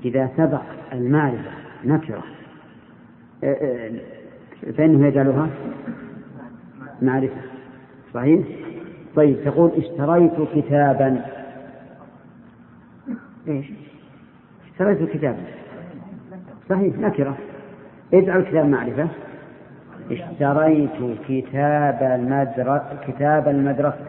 إذا سبق المعرفة نكرة فإنه يجعلها معرفة. صحيح؟ طيب تقول اشتريت كتابا. إيش؟ اشتريت كتابا صحيح نكرة، اجعل الكتاب معرفة. اشتريت كتاب المدرسة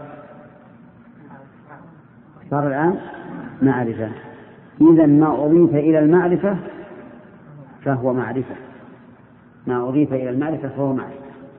صار الآن معرفة. إذن ما أضيف إلى المعرفة فهو معرفة، ما أضيف إلى المعرفة فهو معرفة.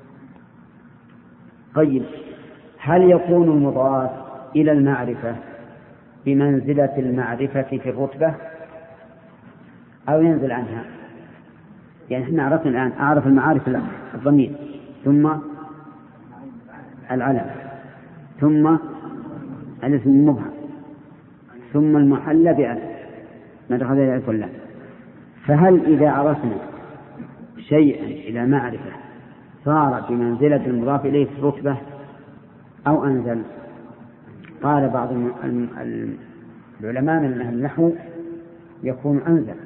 طيب هل يكون المضاف إلى المعرفة بمنزلة المعرفة في الرتبة أو ينزل عنها؟ يعني احنا عرفنا الآن أعرف المعارف الضمير ثم العلم ثم الاسم المبهم ثم المحلى بألف ما دخل إلى الألف واللام. فهل إذا عرفنا شيئا إلى معرفة صار بمنزلة المضاف إليه في الرتبة أو أنزل؟ قال بعض العلماء من أهل النحو يكون أنزل،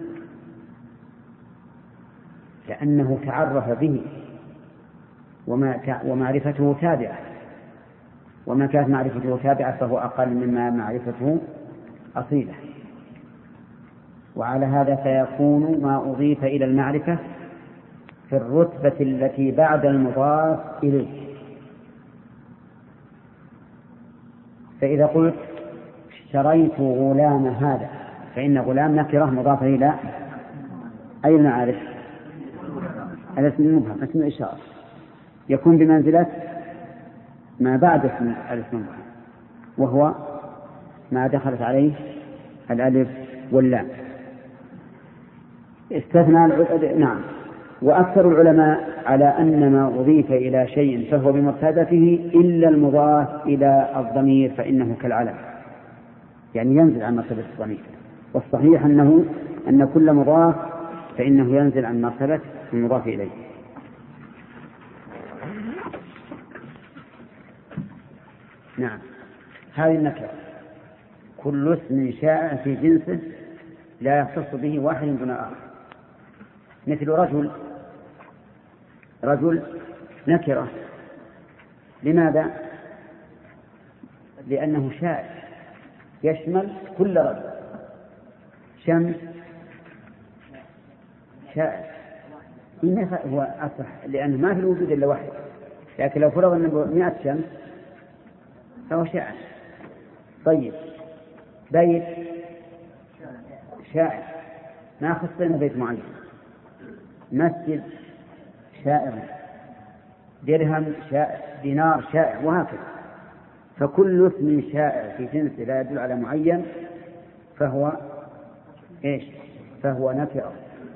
لأنه تعرف به ومعرفته تابعة، وما كانت معرفته تابعة فهو أقل مما معرفته أصيلة. وعلى هذا فيكون ما أضيف إلى المعرفة في الرتبة التي بعد المضاف إليه. فإذا قلت اشتريت غلام هذا فإن غلام نكرة مضافة إلى أي المعارف؟ الاسم المبهم، اسم الإشارة، يكون بمنزلة ما بعد اسم الاسم المبهم وهو ما دخلت عليه الألف واللام. استثنى نعم. وأكثر العلماء على أن ما أضيف إلى شيء فهو بمرتبته إلا المضاف إلى الضمير فإنه كالعلم، يعني ينزل عن مرتبة الضمير. والصحيح أن كل مضاف فإنه ينزل عن مرتبة المضاف إليه. نعم. هذه النكرة كل اسم شائع في جنسه لا يختص به واحد دون آخر. مثل رجل نكرة. لماذا؟ لأنه شائع يشمل كل رجل. شمس شائع هو أصح لأنه ما في الوجود إلا واحد، لكن لو فرض أنه 100 شمس فهو شائع. طيب بيت شائع ما خصنا بيت معين. مسجد شائع، درهم شائع، دينار شائع، وهكذا. فكل اسم شائع في جنس لا يدل على معين فهو إيش؟ فهو نكرة.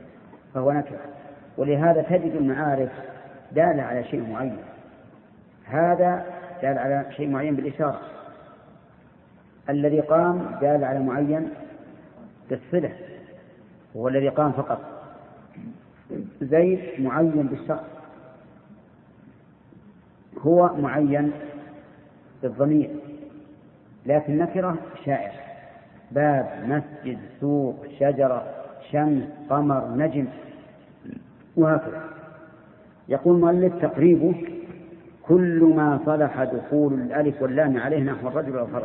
ولهذا تجد المعارف دالة على شيء معين. هذا دال على شيء معين بالإشارة، الذي قام دال على معين بالصلة، هو الذي قام فقط. زيد معين بالشخص، هو معين بالضمير، لكن نكرة شائع. باب، مسجد، سوق، شجرة، شمس، قمر، نجم، وهكذا. يقول المؤلف تقريبه كل ما صلح دخول الألف واللام عليه نحو الرجل والفرس.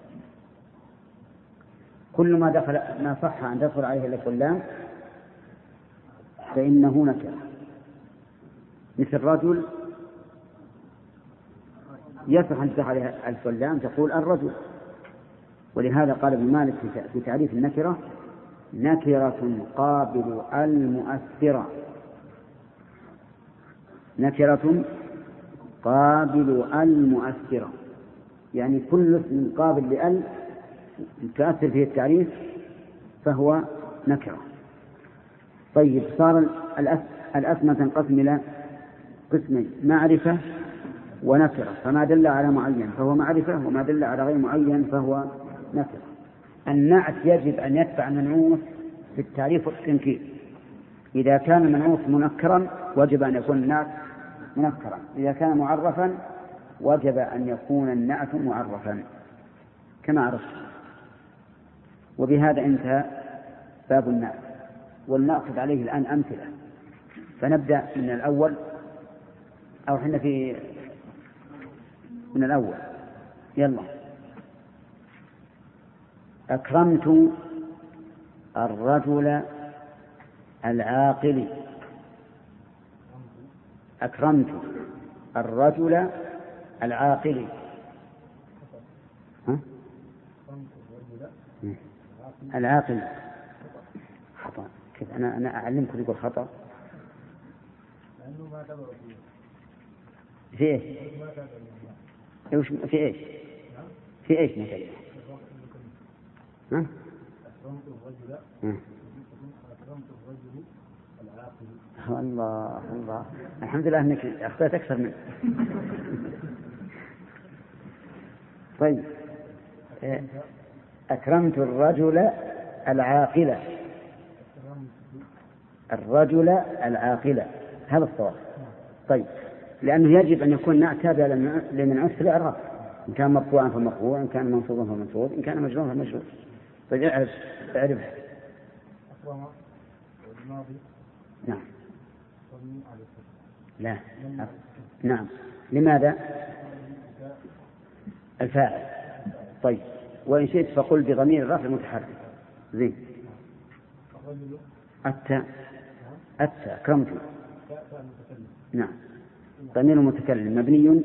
كل ما صح أن تدخل عليه الألف واللام فإنه نكرة. مثل رجل يصح أن تدخل عليه الألف واللام تقول الرجل. ولهذا قال ابن مالك في تعريف النكرة: نكرة قابل المؤثرة. نكرة قابل المؤثرة، يعني كل اسم قابل لأل تؤثر فيه التعريف فهو نكرة. طيب صار الأسماء تنقسم إلى قسمين: معرفة ونكرة. فما دل على معين فهو معرفة، وما دل على غير معين فهو نكرة. النعت يجب أن يتبع المنعوت في التعريف والتنكير. إذا كان المنعوت منكرا وجب أن يكون النعت منكرا، إذا كان معرفا وجب أن يكون النعت معرفا كما عرفت. وبهذا انتهى باب النعت، ونأخذ عليه الآن أمثلة. فنبدأ من الأول، أو حنا من الأول. يلا. أكرمت الرجل العاقل. أكرمت الرجل العاقل. ها؟ العاقل خطأ. كيف أنا أعلمكم يقول خطأ؟ في إيش؟ في إيش؟ في إيش مثلا؟ ها؟ أكرمت الرجل العاقل. الله الحمد لله أنك أخطأت أكثر منه. طيب، أكرمت الرجل العاقل. الرجل العاقل هذا الصواب. طيب، لأنه يجب أن يكون نعت تابع لمنعوت في الإعراب، إن كان مرفوعا فمرفوع، إن كان منصوبا فمنصوب، إن كان مجرورا فمجرور. طيب اعرف. نعم. لا. نعم. لماذا؟ الفاعل. طيب، وإن شئت فقل بضمير الرفع المتحرك. زين. التاء أكرمت. نعم. ضمير المتكلم مبني.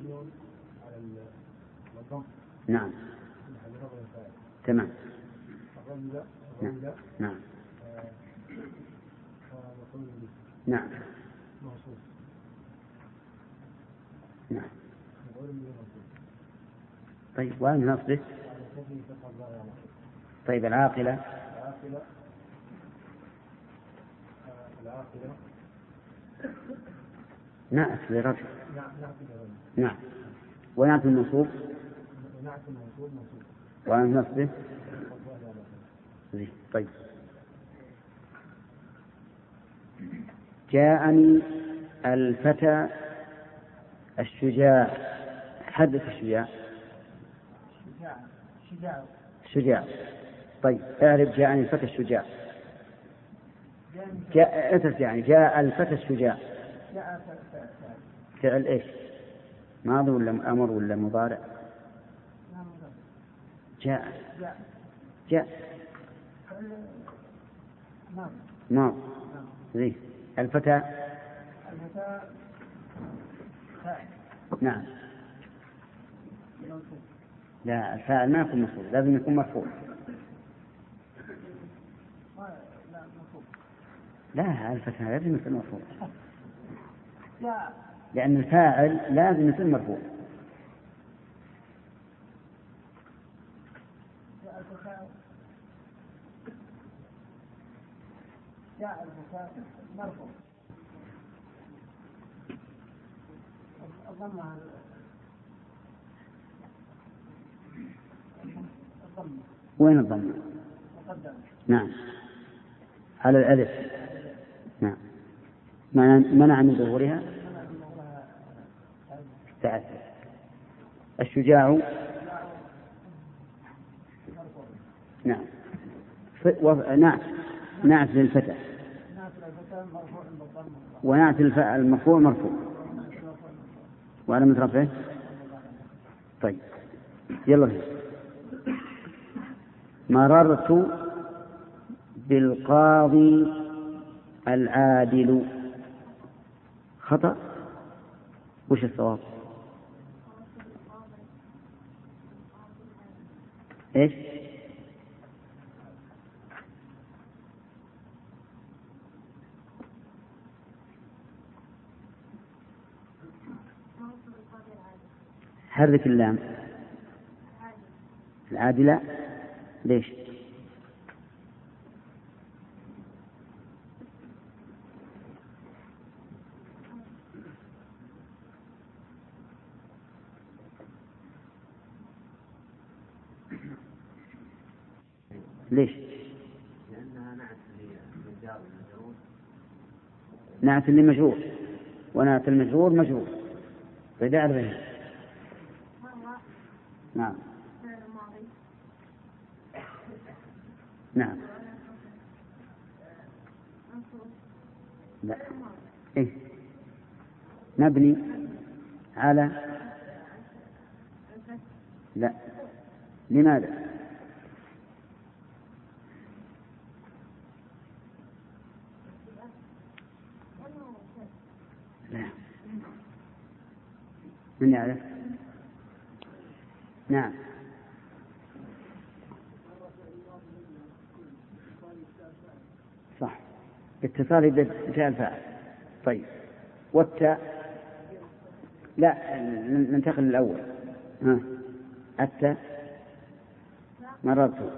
نعم. تمام. نعم. نعم. نعم. طيب، وين نصبه؟ طيب، العاقلة. نعت لرجل. نعم. ونعت المنصوب. وعن نصبه. طيب، جاءني الفتى الشجاع. حدث الشجاع. شجاع. طيب، اعرف جاءني الفتى الشجاع. جاء الفتى الشجاع. فعل ايش؟ ماضي ولا امر ولا مضارع؟ جاء نعم. زين. الفتى. نعم. لا، الفاعل ما يكون مفعول، لازم يكون مرفوع. لا، الفتى لازم يكون مرفوع، لأن الفاعل لازم يكون مرفوع. وين الضمة؟ نعم، على الألف. نعم. منع من ظهورها تعثر. الشجاع. نعم. نعت للفتى. ونعت المرفوع مرفوع وعلى مترفعه. طيب، يلا. مررت بالقاضي العادل. خطأ. وش الصواب؟ ايش؟ حرك اللام. العادلة. ليش؟ ليش؟ لأنها نعت لمجرور، ونعت المجرور مجرور. فإذا أعرفه. نعم. نعم. لا. إيه؟ مبني على. لا. لماذا؟ لا. من يعرف؟ نعم. صح، اتصال بفعل فاعل. طيب، والتاء لا، ننتقل للأول. التاء مررت.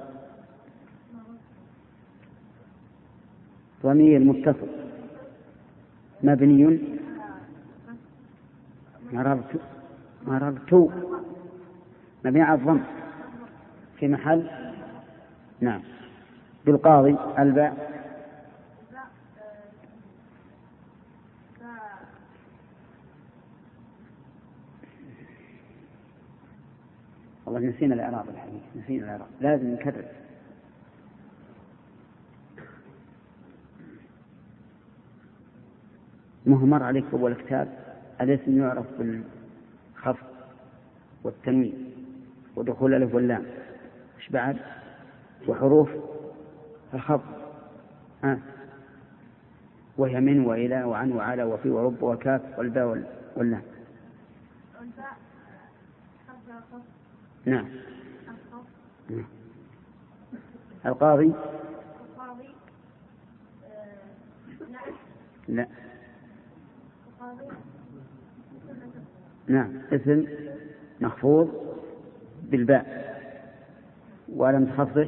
ضمير متصل مبني. مررت مبني على الضم في محل. نعم. بالقاضي الباء. والله نسينا الإعراب الحديث، نسينا الإعراب، لازم نكرر. مهمر عليك أول كتاب الاسم يعرف بالخفض والتنوين ودخول الألف واللام، إيش بعد؟ وحروف الخفض، وهي من وإلى وعن وعلى وفي ورب وكاف والباء واللام. نعم. القاضي. لا. نعم، اسم مخفوض بالباء ولم تخفضه.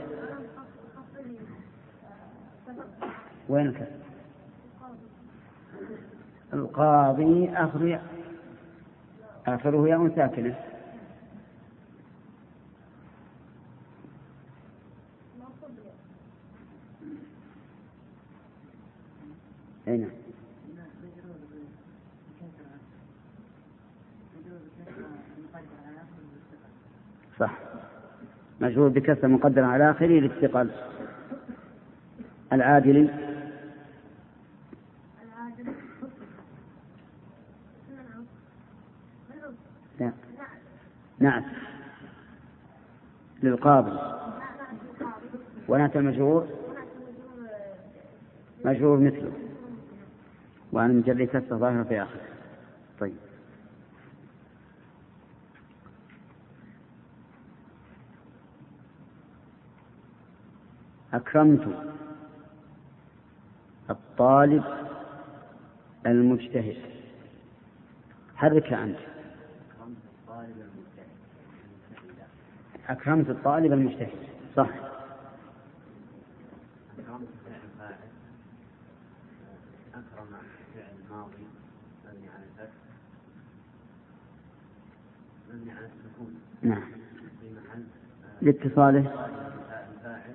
وينك؟ القاضي آخره ياء ساكنة. أين؟ صح، مجرور بكسر مقدر على آخره للثقل. العادل. لا. نعم. للقاضي. ونأتي المجرور مجرور مثله، وأنا مجرد كسر ظاهر في آخر. طيب، أكرمت الطالب المجتهد. حرك أنت. أكرمت الطالب المجتهد. صح. أكرم فعل ماضي مبني على الفتح مبني على السكون. نعم. في محل لاتصاله. الفاعل.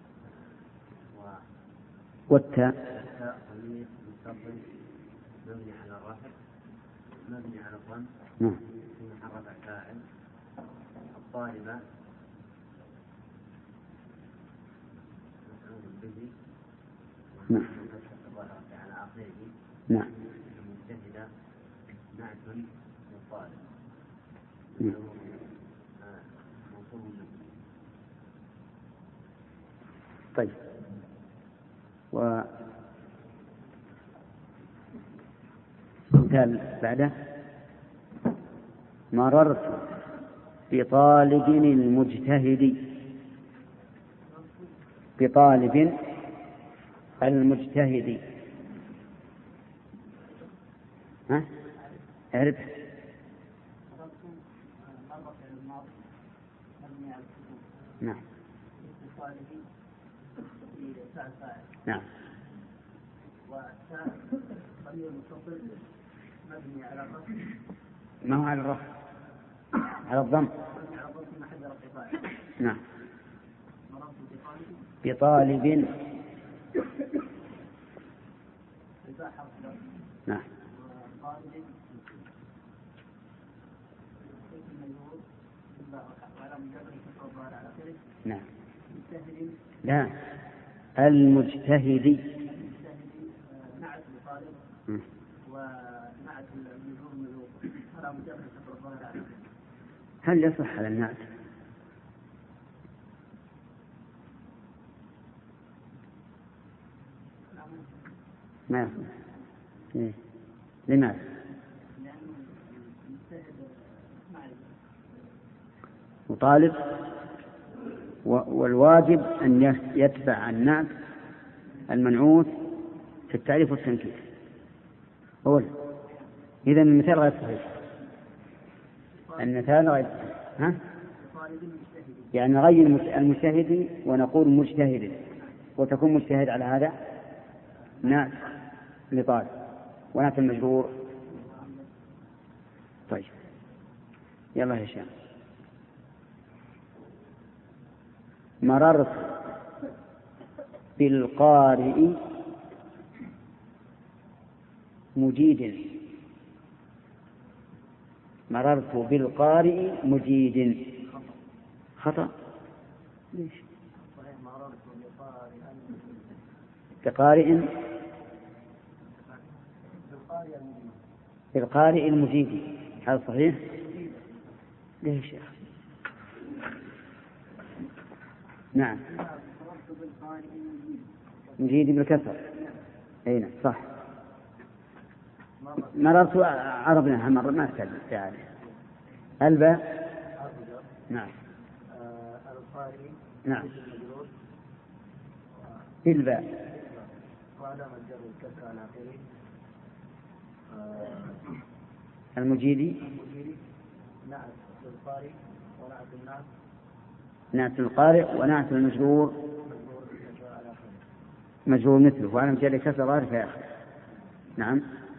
والتاء. ضمير متصل مبني على الرفع مبني على الضم. نعم. في محل رفع فاعل. الطالبة مفعول به. نعم. نعم. المجتهدة نعت للطالب. طيب، قال بعده مررت بطالب المجتهد. بطالب المجتهد. أعرف. نعم. نعم. ما هو على الرفع، على الضم. نعم. بطالب. نعم. نعم. لا، المجتهد. هل يصح على الناس؟ ما يصح. إيه؟ لماذا؟ وطالب والواجب أن يتبع النعت المنعوت في التعريف والتنكير. أولا إذا المثال غير صحيح. المثال غير صحيح. ها؟ يعني نغير المجتهد ونقول مجتهد، وتكون مجتهد على هذا نعت لطالب ونعت المجرور. طيب يلا يا هشام. مررت بالقارئ مجيد. مررت بالقارئ مجيد. خطأ. ليش؟ بقارئ بالقارئ المجيد. هذا صحيح؟ ليش يا أخي؟ نعم مجيد بالكسر. أين صح. مررت عرضناها مرة ما أتكلم يعني الباء. نعم نعم الباء المجيدي نعت القارئ ونعت المجرور مجرور مثله وعلى مجال كسر ظاهر في آخر. نعم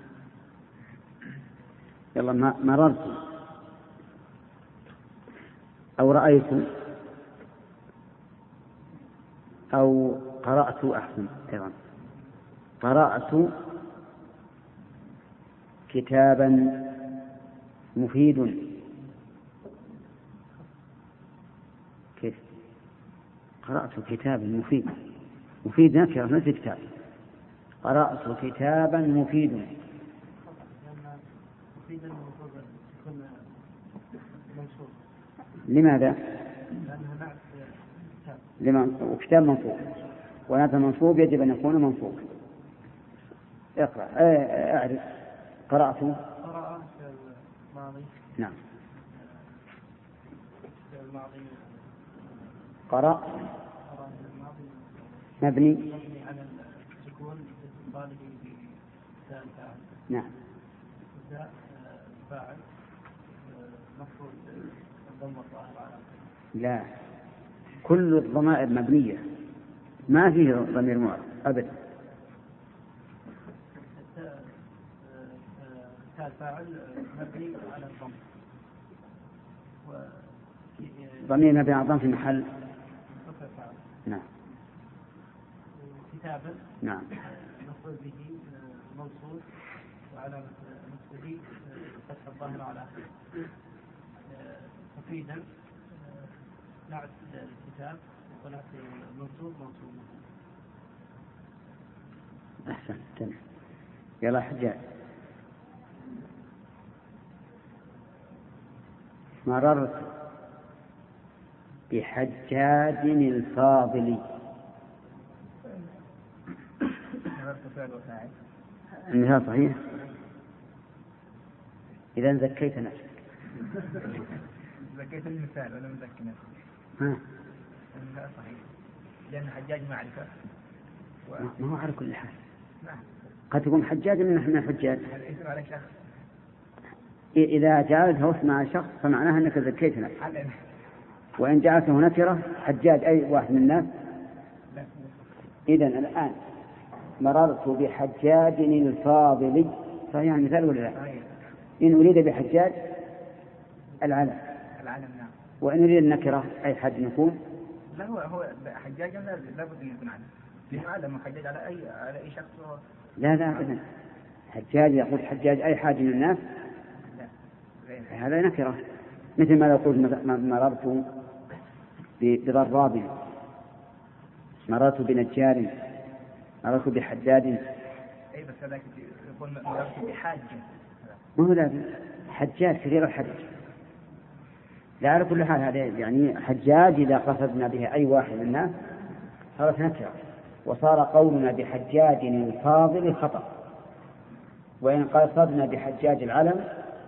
يلا. مررت أو رأيت أو قرأت أحسن أيضا. قرأت كتابا مفيد. كيف؟ قرأت كتابا مفيد. مفيد نكرة مثل كتاب. قرأت كتابا مفيد. لماذا؟ وكتاب منصوب ونعت المنصوب يجب أن يكون منصوب. اقرأ. أعرف. قرأت نعم. قرأ مبني على السكون اتصاله بتاء نعم. فاعل مفعول الضمة الظاهرة على لا كل الضمائر مبنية ما فيه ضمير معرض أبدا. فاعل مبني على الضم ضمير مبني على الضم في محل نعم. كتابا نعم مفعول به موصول وعلى نصبه فتح الظاهر على آخره. مفيدا نعت الكتاب ونعت المنصوب موصول. أحسن تمام. يلا حجاج. مررت بحجاج الفاضل. المثال صحيح. إذا زكيت نفسك. زكيت المثال ولا مزكي نفسك؟ لا صحيح لأن حجاج معرفة ما هو على كل حال. قد يكون حجاج من حجاج. الاسم على شخص. إذا جعلته اسم على شخص فمعناها أنك زكيت نفسك. وإن جعلته نكرة حجاج أي واحد من الناس. إذن الآن مررت بحجاج الفاضل فهي مثال ولا لا؟ إن أريد بحجاج العلم نعم. وإن أريد النكرة أي حد يكون. لا هو حجاج لابد أن يكون علم. لأنه حجاج على أي شخص. لا أبدا. حجاج يقول حجاج أي حاج من الناس. هذا نكرة مثل ما يقول مررت بضراب مررت بنجار مررت بحداد. أي بس هذاك يقول مررت بحاج. ما هو لا حجاج كثير الحج لا على كل حال هذا يعني حجاج إذا قصدنا به أي واحد من الناس صارت نكرة، وصار قولنا بحجاج الفاضل خطأ، وإن قصدنا بحجاج العلم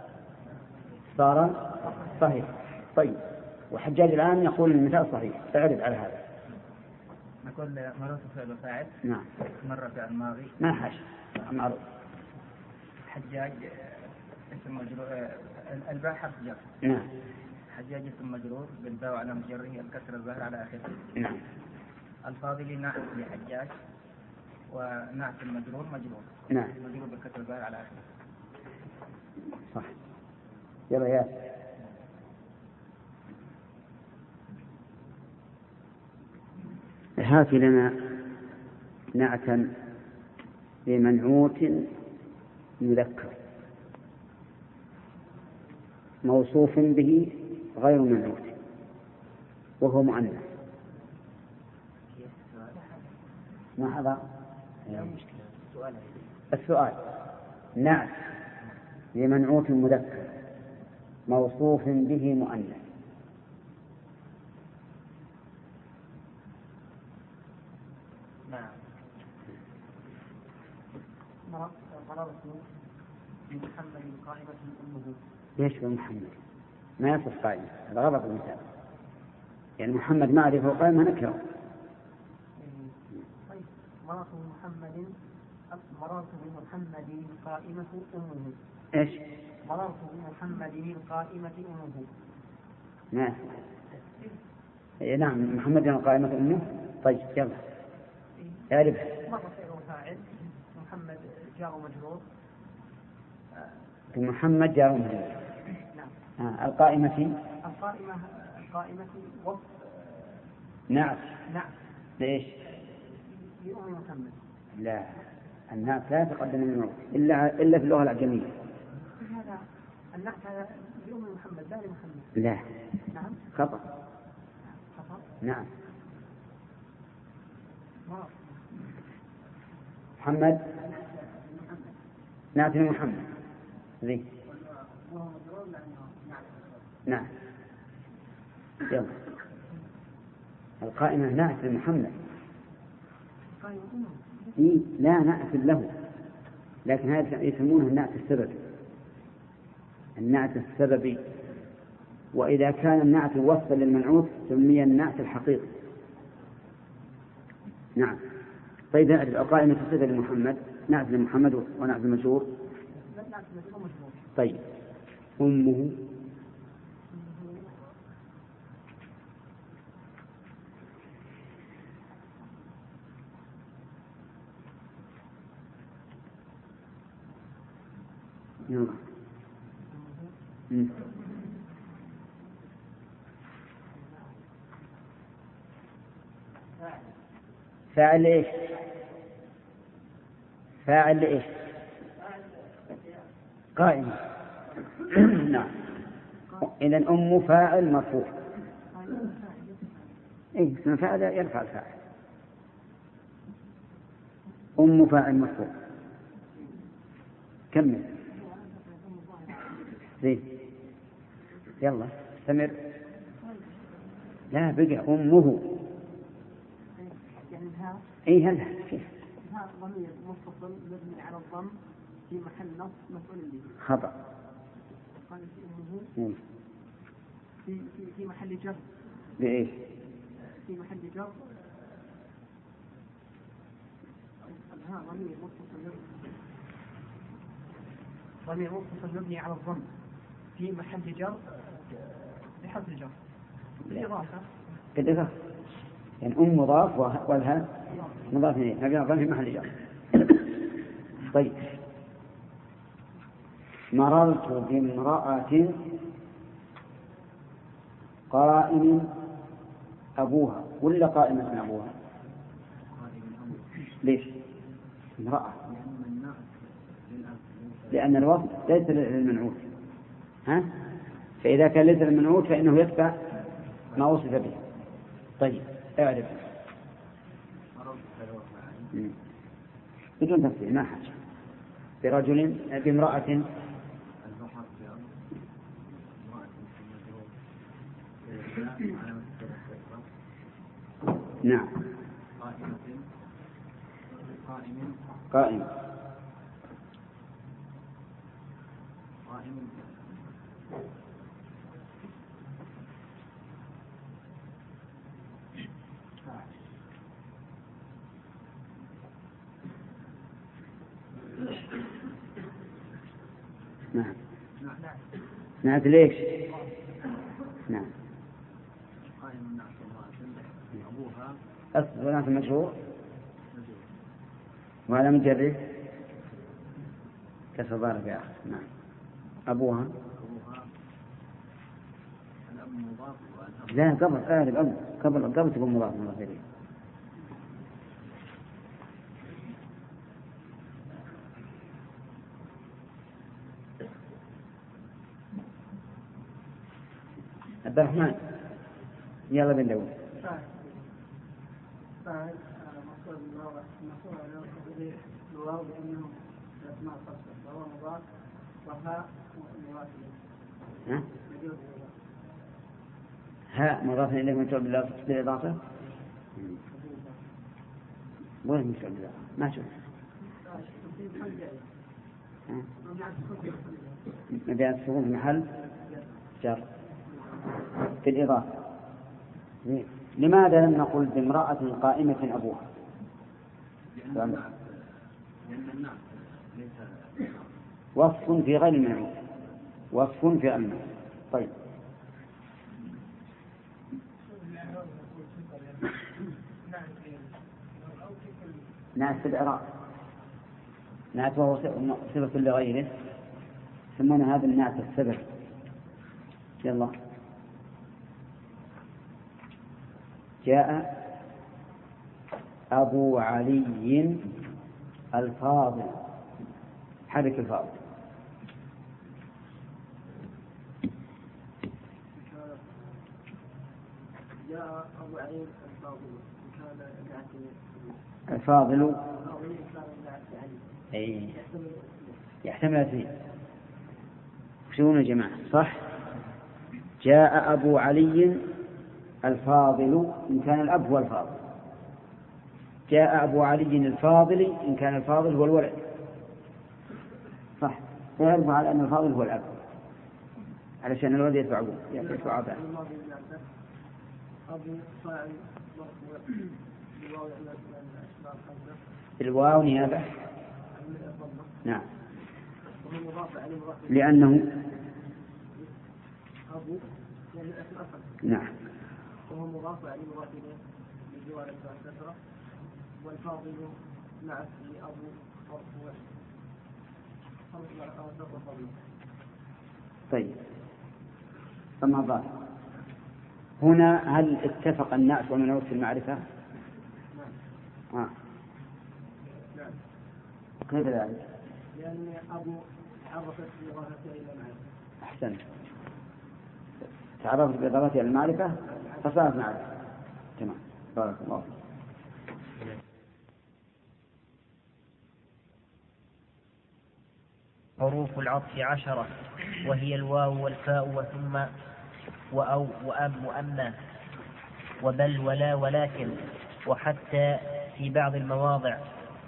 صار صحيح. طيب، وحجاج العام يقول المثال صحيح، اعرف على هذا. نقول مرات فعل وفاعل. نعم. مرة فعل ماضي. ما حاش معروف. حجاج اسم مجرور، الباء حرف جر. نعم. حجاج اسم مجرور بالباء وعلامة جره الكسر الظاهر على آخره. نعم. الفاضل نعت لحجاج ونعت المجرور مجرور. نعم. مجرور بالكسر الظاهر على آخره. صح. يلا يا هات لنا نعتا لمنعوت مذكر موصوف به غير منعوت وهو مؤنث. ما حضر السؤال. نعت لمنعوت مذكر موصوف به مؤنث. مررت بمحمد قائمة أمه. ليش بمحمد؟ ما يصف قائمة، هذا غلط المثال. يعني محمد معرفة وقائمة نكرة. طيب، مررت بمحمد قائمة أمه. إيش؟ مررت بمحمد قائمة أمه. نعم. نعم، محمد قائمة أمه. طيب يلا اعرف. مرة فعل وفاعل، محمد جار ومجرور. محمد جار ومجرور. نعم. القائمة وصف. نعت. نعم. ليش؟ لأم محمد. لا، النعت لا يتقدم المنعوت إلا في اللغة الأعجمية. هذا النعت هذا لأم محمد لا لمحمد. لا. نعم. خطأ. نعم. محمد نعت محمد ذي. نعم. يلا. القائمة نعت محمد. لا نعت له، لكن هذا يسمونه النعت السببي. النعت السببي، وإذا كان النعت وصفا للمنعوت سمي النعت الحقيقي. نعم. طيب القائمة صفة لمحمد، نعت لمحمد ونعت المجرور. طيب أمه. يلا. فاعل ايش؟ فاعل ايش؟ قائمة. نعم. إذن أم فاعل مرفوع. إيه اسم فاعل يرفع الفاعل. أم فاعل مرفوع. كمل. زين. يلا استمر. لا بقى أمه. اي هلا كيف؟ ها ضمير متصل مبني على الضم في محل نصب مفعول به. خطأ. قال امه في محل جر. بايش؟ في محل جر. ها ضمير متصل مبني على الضم في محل جر بحرف الجر. بالإضافة. بالإضافة. يعني أم مضاف والها مضاف إليه، نبي نضم في محل جر. طيب. مررت بامرأة قائم أبوها ولا قائمة أبوها؟ ليش؟ امرأة. لأن الوصف ليس للمنعوت. ها؟ فإذا كان ليس للمنعوت فإنه يتبع ما وصف به. طيب اعرف بدون تفصيل ما حاجة. برجل بامرأة نعم. قائم. نعم. نعم ليش؟ نعم. أصل في المشروع وعلى مجرد كسر ضارب يا أخي. نعم. أبوها لا قبل تكون مضاف إليه. عبد الرحمن يلا بن داود. الواو لأنه أسماء الخاصة فهو مضاف وهاء هاء مضاف إليه مجرور بالإضافة. وين مجرور بالإضافة؟ ما شوف. مبيان السكون في محل جر في الإضافة. لماذا لم نقل بامرأة قائمة أبوها؟ لأن النعت وصف في غير المنعوت، وصف في المنعوت. طيب نعت في الإعراب، نعت وهو صفة لغيره، سمونا هذا النعت السبب. يلا. جاء أبو علي الفاضل، حرك الفاضل. جاء أبو علي الفاضل الفاضل أي يحتمل اثنين. شنو يا جماعة؟ صح. جاء أبو علي الفاضل إن كان الأب هو الفاضل، جاء أبو علي الفاضل إن كان الفاضل هو الولد. صح. فيرجع على أن الفاضل هو الأب علشان الولد يتبع أباه. الواو نيابة. نعم. لأنه نعم. وهو مضاف عليه مضاف إليه بجوار الكسرة، والفاضل نعت لأبو مرفوع. طيب أما ضاف هنا هل اتفق النعت والمنعوت في المعرفة؟ نعم. نعم. كيف ذلك؟ لأن أبو تعرفت بإضافتها إلى المعرفة. أحسنت. تعرفت بإضافتها إلى المعرفة فصارت معرفة. تمام. بارك الله فيك. حروف العطف 10 وهي الواو والفاء وثم وأو وأم وأما وبل ولا ولكن وحتى في بعض المواضع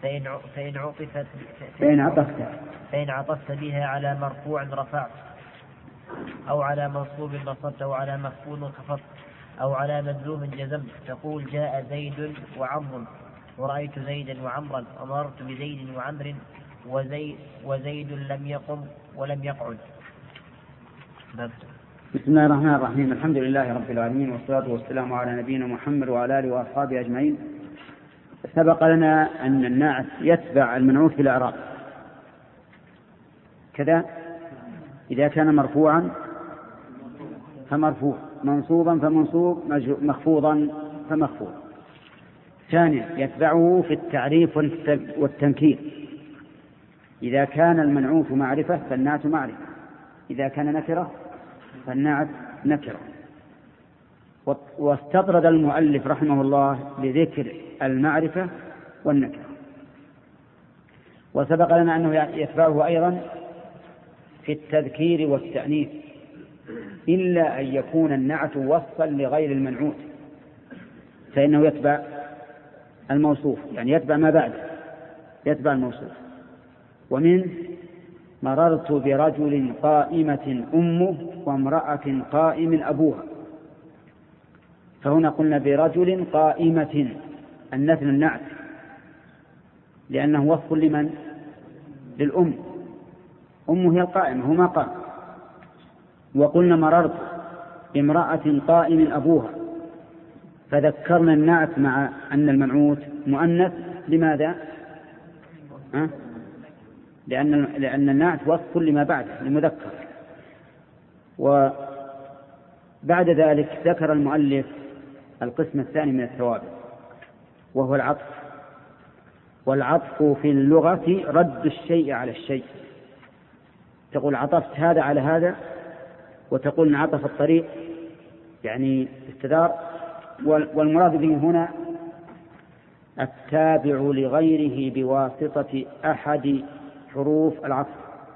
فإن عطفت بها على مرفوع رفعت، أو على منصوب نصبت، أو على مخفوض خفضت، أو على مجزوم جزمت. تقول جاء زيد وعمر، ورأيت زيدا وعمرا، ومررت بزيد وعمر، وزيد لم يقم ولم يقعد. بسم الله الرحمن الرحيم. الحمد لله رب العالمين، والصلاة والسلام على نبينا محمد وعلى آله وأصحابه أجمعين. سبق لنا أن النعت يتبع المنعوت في الإعراب كذا، إذا كان مرفوعا فمرفوع، منصوبا فمنصوب، مخفوضا فمخفوض. ثانيا يتبعه في التعريف والتنكير. إذا كان المنعوت معرفة فالنعت معرفة، إذا كان نكرة فالنعت نكرة. واستطرد المؤلف رحمه الله لذكر المعرفة والنكرة. وسبق لنا أنه يتبعه أيضا في التذكير والتأنيث، إلا أن يكون النعت وصفا لغير المنعوت، فإنه يتبع الموصوف، يعني يتبع ما بعد، يتبع الموصوف. ومن مررت برجل قائمة أمه وامرأة قائم أبوها، فهنا قلنا برجل قائمة، النثر النعت، لأنه وصف لمن؟ للأم، أمه هي القائمة، هو ما قام. وقلنا مررت بامرأة قائم أبوها، فذكرنا النعت مع أن المنعوت مؤنث. لماذا؟ لأن النعت وصف لما بعده لمذكر. وبعد ذلك ذكر المؤلف القسم الثاني من الثوابت، وهو العطف. والعطف في اللغة رد الشيء على الشيء، تقول عطفت هذا على هذا، وتقول عطف الطريق يعني استدار. والمراد به هنا التابع لغيره بواسطة أحد حروف العطف.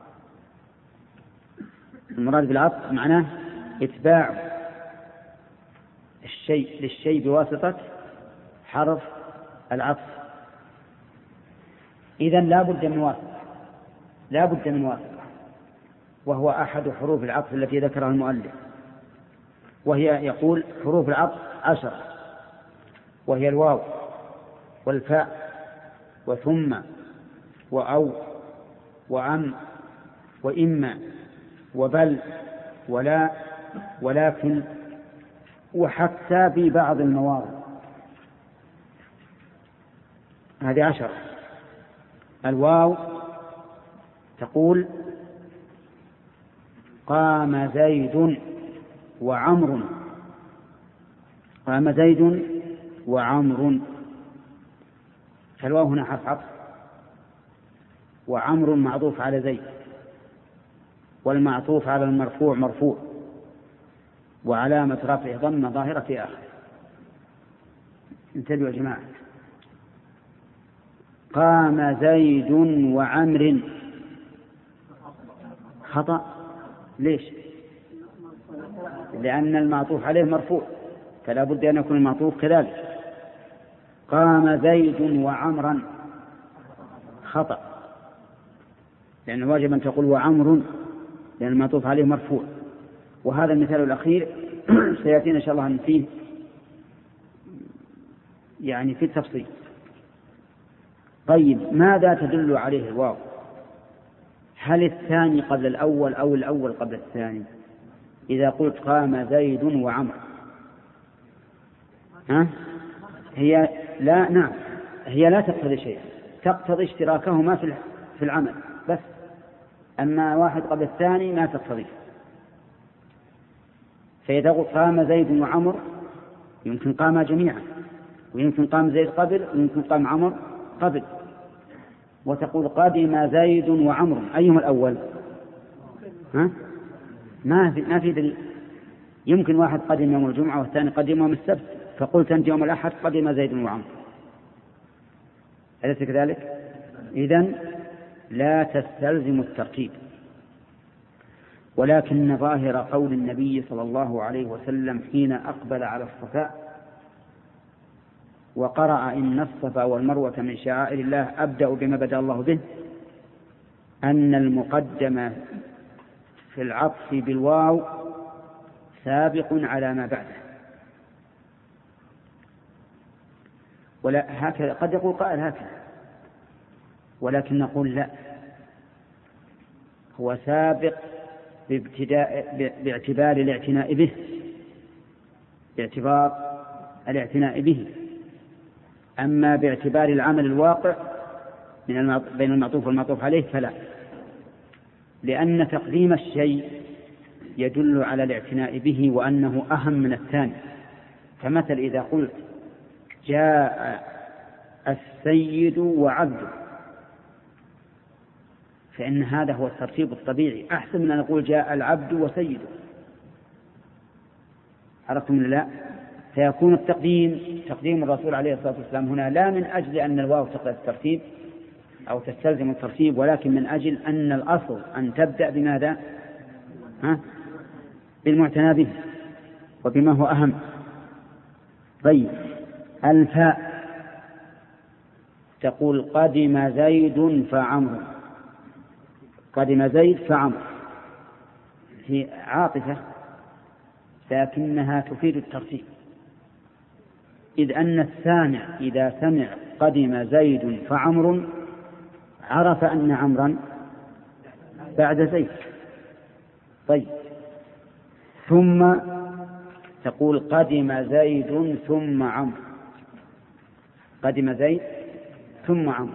المراد بالعطف معناه إتباع الشيء للشيء بواسطة حرف العطف. إذن لا بد من واسطة، لا بد من واسطة، وهو أحد حروف العطف التي ذكرها المؤلف، وهي يقول حروف العطف 10، وهي الواو والفاء وثم وأو وعم وإما وبل ولا ولكن وحتى في بعض المواضع. هذه 10. الواو تقول قام زيد وعمر، قام زيد وعمر، فالواو هنا حرف عطف، وعمر معطوف على زيد، والمعطوف على المرفوع مرفوع، وعلامة رفعه ضمة ظاهرة في آخر. انتبهوا يا جماعة، قام زيد وعمر خطأ. ليش؟ لأن المعطوف عليه مرفوع، فلا بد أن يكون المعطوف كذلك. قام زيد وعمرا خطأ، لأن واجب أن تقول وعمر، لأن المعطوف عليه مرفوع. وهذا المثال الأخير سيأتينا إن شاء الله فيه يعني في التفصيل. طيب، ماذا تدل عليه الواو؟ هل الثاني قبل الأول أو الأول قبل الثاني؟ إذا قلت قام زيد وعمر، هي لا، نعم، هي لا تقتضي شيئا، تقتضي اشتراكهما في العمل بس، أما واحد قبل الثاني ما تقتضي. فإذا قلت قام زيد وعمر يمكن قام جميعا، ويمكن قام زيد قبل، ويمكن قام عمر قبل. وتقول قدم زيد وعمر، أيهما الأول؟ ما في دليل. يمكن واحد قدم يوم الجمعة والثاني قدم يوم السبت، فقلت أنت يوم الأحد قدم زيد وعمر، أليس كذلك؟ إذن لا تستلزم الترتيب. ولكن ظاهر قول النبي صلى الله عليه وسلم حين أقبل على الصفاء وقرأ إن الصفا والمروة من شعائر الله أبدأ بما بدأ الله به، أن المقدم في العطف بالواو سابق على ما بعده. ولا هكذا قد يقول قائل هكذا، ولكن نقول لا، هو سابق باعتبار الاعتناء به، باعتبار الاعتناء به. أما باعتبار العمل الواقع بين المعطوف والمعطوف عليه فلا، لأن تقديم الشيء يدل على الاعتناء به وأنه أهم من الثاني. فمثل إذا قلت جاء السيد وعبده، فإن هذا هو الترتيب الطبيعي، أحسن من أن نقول جاء العبد وسيده. عرفتم لا؟ فيكون تقديم الرسول عليه الصلاة والسلام هنا لا من أجل أن الواو تقتضي الترتيب أو تستلزم الترتيب، ولكن من أجل أن الأصل أن تبدأ بماذا؟ بالمعتنى به وبما هو أهم. طيب، الفاء تقول قدم زيد فعمرو، قدم زيد فعمرو في عاطفة لكنها تفيد الترتيب، إذ أن السامع إذا سمع قدم زيد فعمرو عرف أن عمرا بعد زيد. طيب ثم تقول قدم زيد ثم عمرو، قدم زيد ثم عمرو،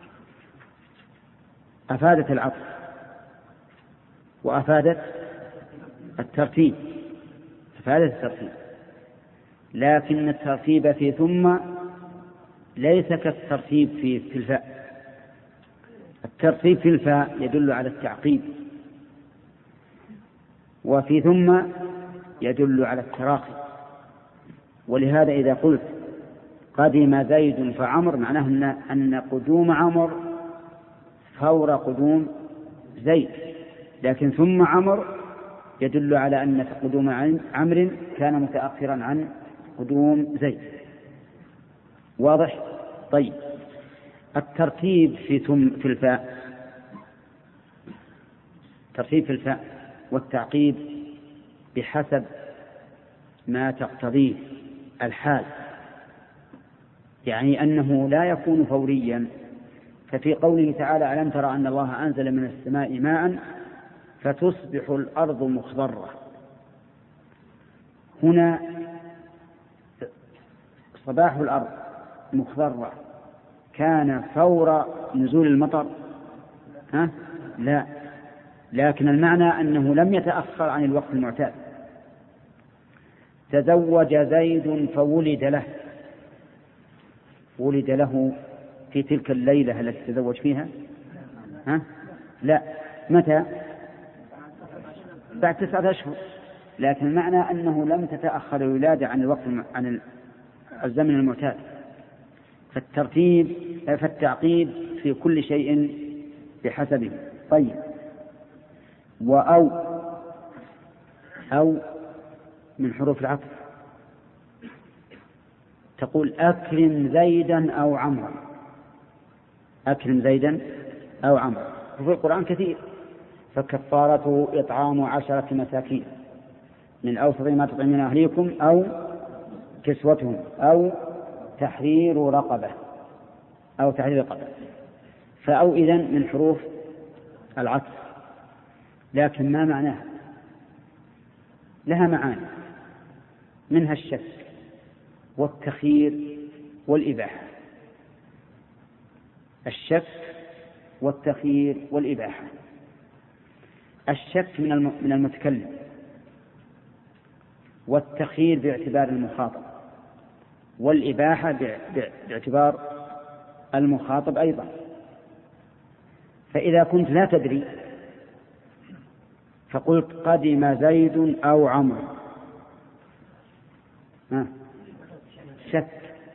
أفادت العطف وأفادت الترتيب، أفادت الترتيب، لكن الترتيب في ثم ليس كالترتيب في الفاء. الترتيب في الفاء يدل على التعقيب، وفي ثم يدل على التراخي. ولهذا إذا قلت قدم زيد فعمر معناه أن قدوم عمر فور قدوم زيد، لكن ثم عمر يدل على أن قدوم عمرو كان متأخرا عن قدوم زيد. واضح؟ طيب الترتيب في الفاء، ترتيب في الفاء والتعقيب بحسب ما تقتضيه الحال، يعني أنه لا يكون فوريا. ففي قوله تعالى ألم ترى أن الله أنزل من السماء ماء فتصبح الأرض مخضرة، هنا صباح الأرض مخضرة كان فور نزول المطر؟ لا، لكن المعنى أنه لم يتأخر عن الوقت المعتاد. تزوج زيد فولد له، ولد له في تلك الليلة التي تزوج فيها؟ لا، متى؟ بعد 9 أشهر، لكن المعنى أنه لم تتأخر الولادة عن الوقت عن الزمن المعتاد. فالتعقيب في كل شيء بحسبه. طيب أو من حروف العطف تقول أكرم زيدا أو عمرا، أكرم زيدا أو عمرا، وفي القرآن كثير. فكفارته إطعام 10 مساكين من أوسط ما تطعمون أهليكم أو كسوتهم أو تحرير رقبة فأو إذن من حروف العطف، لكن ما معناها؟ لها معاني، منها الشك والتخيير والإباحة. الشك والتخيير والإباحة. الشك من المتكلم، والتخيير باعتبار المخاطب، والإباحة باعتبار المخاطب أيضا. فإذا كنت لا تدري فقلت قدم زيد أو عمرو، شك.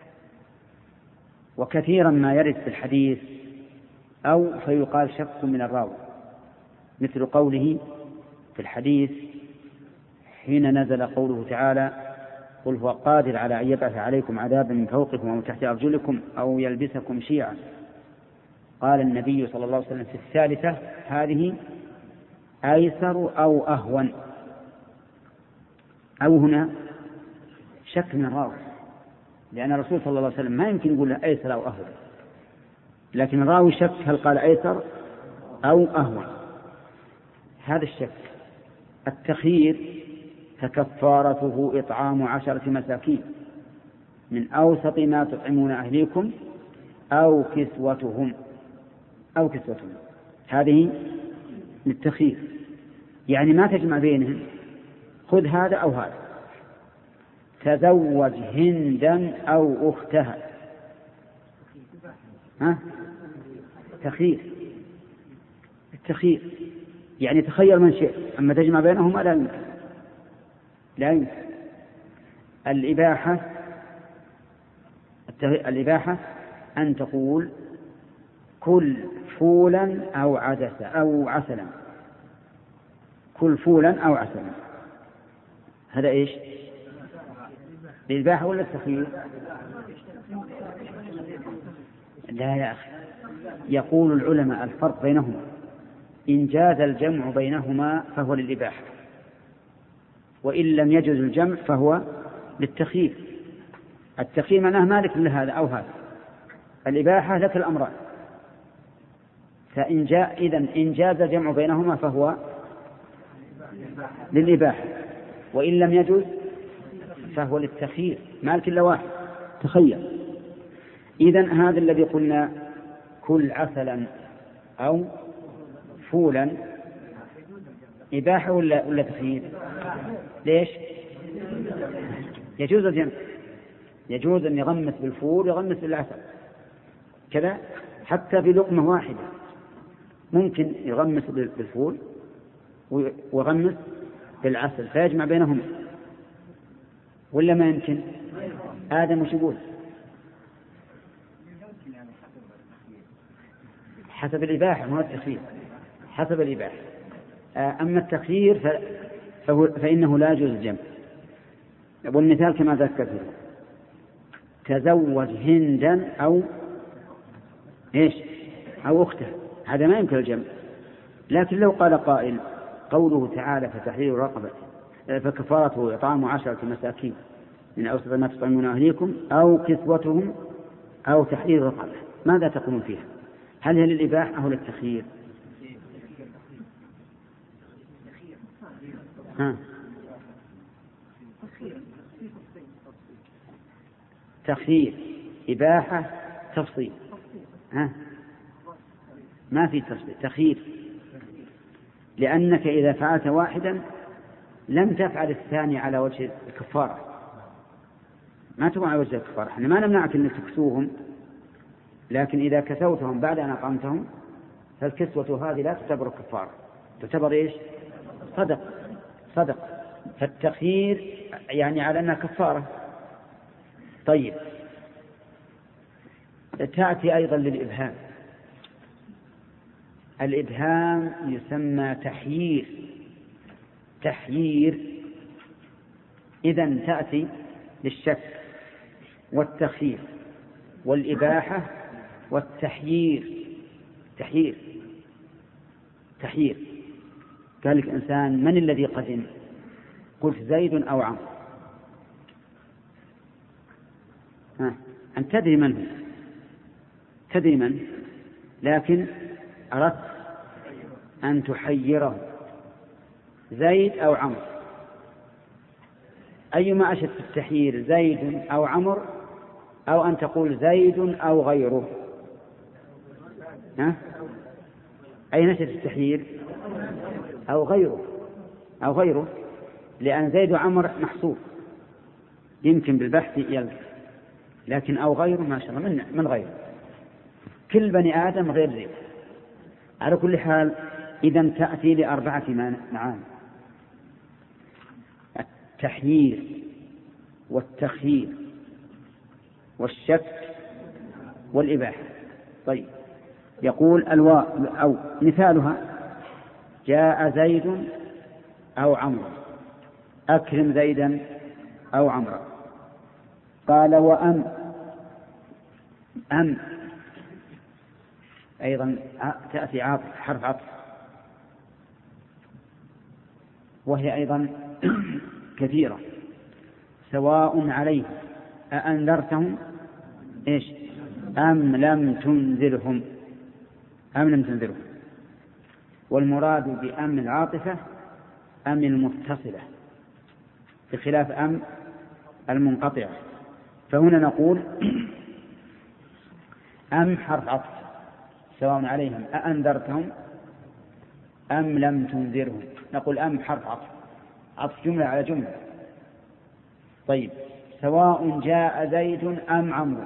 وكثيرا ما يرد في الحديث أو فيقال شك من الراوي، مثل قوله في الحديث حين نزل قوله تعالى قل هو قادر على أن يبعث عليكم عذابا من فوقكم ومن تحت أرجلكم أو يلبسكم شيعا، قال النبي صلى الله عليه وسلم في الثالثة هذه أيسر أو أهون. أو هنا شك من الراوي، لأن الرسول صلى الله عليه وسلم ما يمكن يقول أيسر أو أهون، لكن الراوي شك هل قال أيسر أو أهون، هذا الشك. التخيير فكفارته إطعام 10 مساكين من أوسط ما تطعمون أهليكم أو كسوتهم هذه للتخيير، يعني ما تجمع بينهم، خذ هذا أو هذا. تزوج هندا أو أختها، التخيير يعني تخير من شئت، أما تجمع بينهما لا يمكن. الإباحة أن تقول كل فولا أو عدسا أو عسلا، كل فولا أو عسلا، هذا إيش؟ للإباحة ولا التخيير؟ لا يا أخي، يقول العلماء الفرق بينهما إن جاز الجمع بينهما فهو للإباحة، وإن لم يجوز الجمع فهو للتخيير. التخيير معناه مالك لهذا أو هذا، الإباحة لك الأمران. إذن إن جاز الجمع بينهما فهو للإباحة، وإن لم يجوز فهو للتخيير، مالك إلا واحد تخير. إذن هذا الذي قلنا كل عسلا أو فولا إباحة ولا تخيير؟ ليش؟ يجوز الجمع، يجوز أن يغمس بالفول ويغمس بالعسل كذا، حتى بلقمة واحدة ممكن يغمس بالفول ويغمس بالعسل فيجمع بينهما، ولا ما يمكن؟ آدم وش يقول؟ حسب الإباحة مو التخيير، حسب الإباحة. أما التخيير فإنه لا يجوز الجمع. والمثال كما ذكرت: تزوج هندا أو إيش أو أخته، هذا ما يمكن الجمع. لكن لو قال قائل: قوله تعالى فتحرير رقبة فكفارته إطعام 10 مساكين من أوسط ما تطعمون أهليكم أو كسوتهم أو تحرير رقبة، ماذا تقولون فيها؟ هل هي للإباحة أو للتخيير؟ تخيير، إباحة، تفصيل. ما في تفصيل، تخيير، لأنك إذا فعلت واحدا لم تفعل الثاني على وجه الكفارة، ما تكون على وجه الكفارة. احنا ما نمنعك أن تكسوهم، لكن إذا كسوتهم بعد أن أقامتهم فالكسوة هذه لا تعتبر كفارة، تعتبر إيش؟ صدق. فالتخيير يعني على أنها كفارة. طيب، تأتي أيضا للإبهام. الإبهام يسمى تحيير. إذن تأتي للشك والتخيير والإباحة والتحيير. تحيير. قال لك إنسان: من الذي قدم؟ قلت: زيد أو عمرو. أنت تدري من هو، تدري من، لكن أردت أن تحيره: زيد أو عمرو. أيما أشد في التحيير، زيد أو عمرو، أو أن تقول زيد أو غيره؟ أي نشد في التحيير؟ أو غيره، لأن زيد وعمر محصور يمكن بالبحث يلقى، لكن أو غيره ما شاء الله من غيره. كل بني آدم غير زيد. على كل حال، إذن تأتي لأربعة معاني: التحيير والتخيير والشك والإباحة. طيب، يقول أو مثالها: جاء زيد أو عمرو، أكرم زيدا أو عمرو. قال: أم أيضا تأتي حرف عطف، وهي أيضا كثيرة. سواء عليهم أأنذرتهم إيش أم لم تنذرهم. والمراد بأم العاطفة أم المتصلة، بخلاف أم المنقطعة. فهنا نقول أم حرف عطف، سواء عليهم أأنذرتهم أم لم تنذرهم. نقول أم حرف عطف جملة على جملة. طيب، سواء جاء زيد أم عمرو،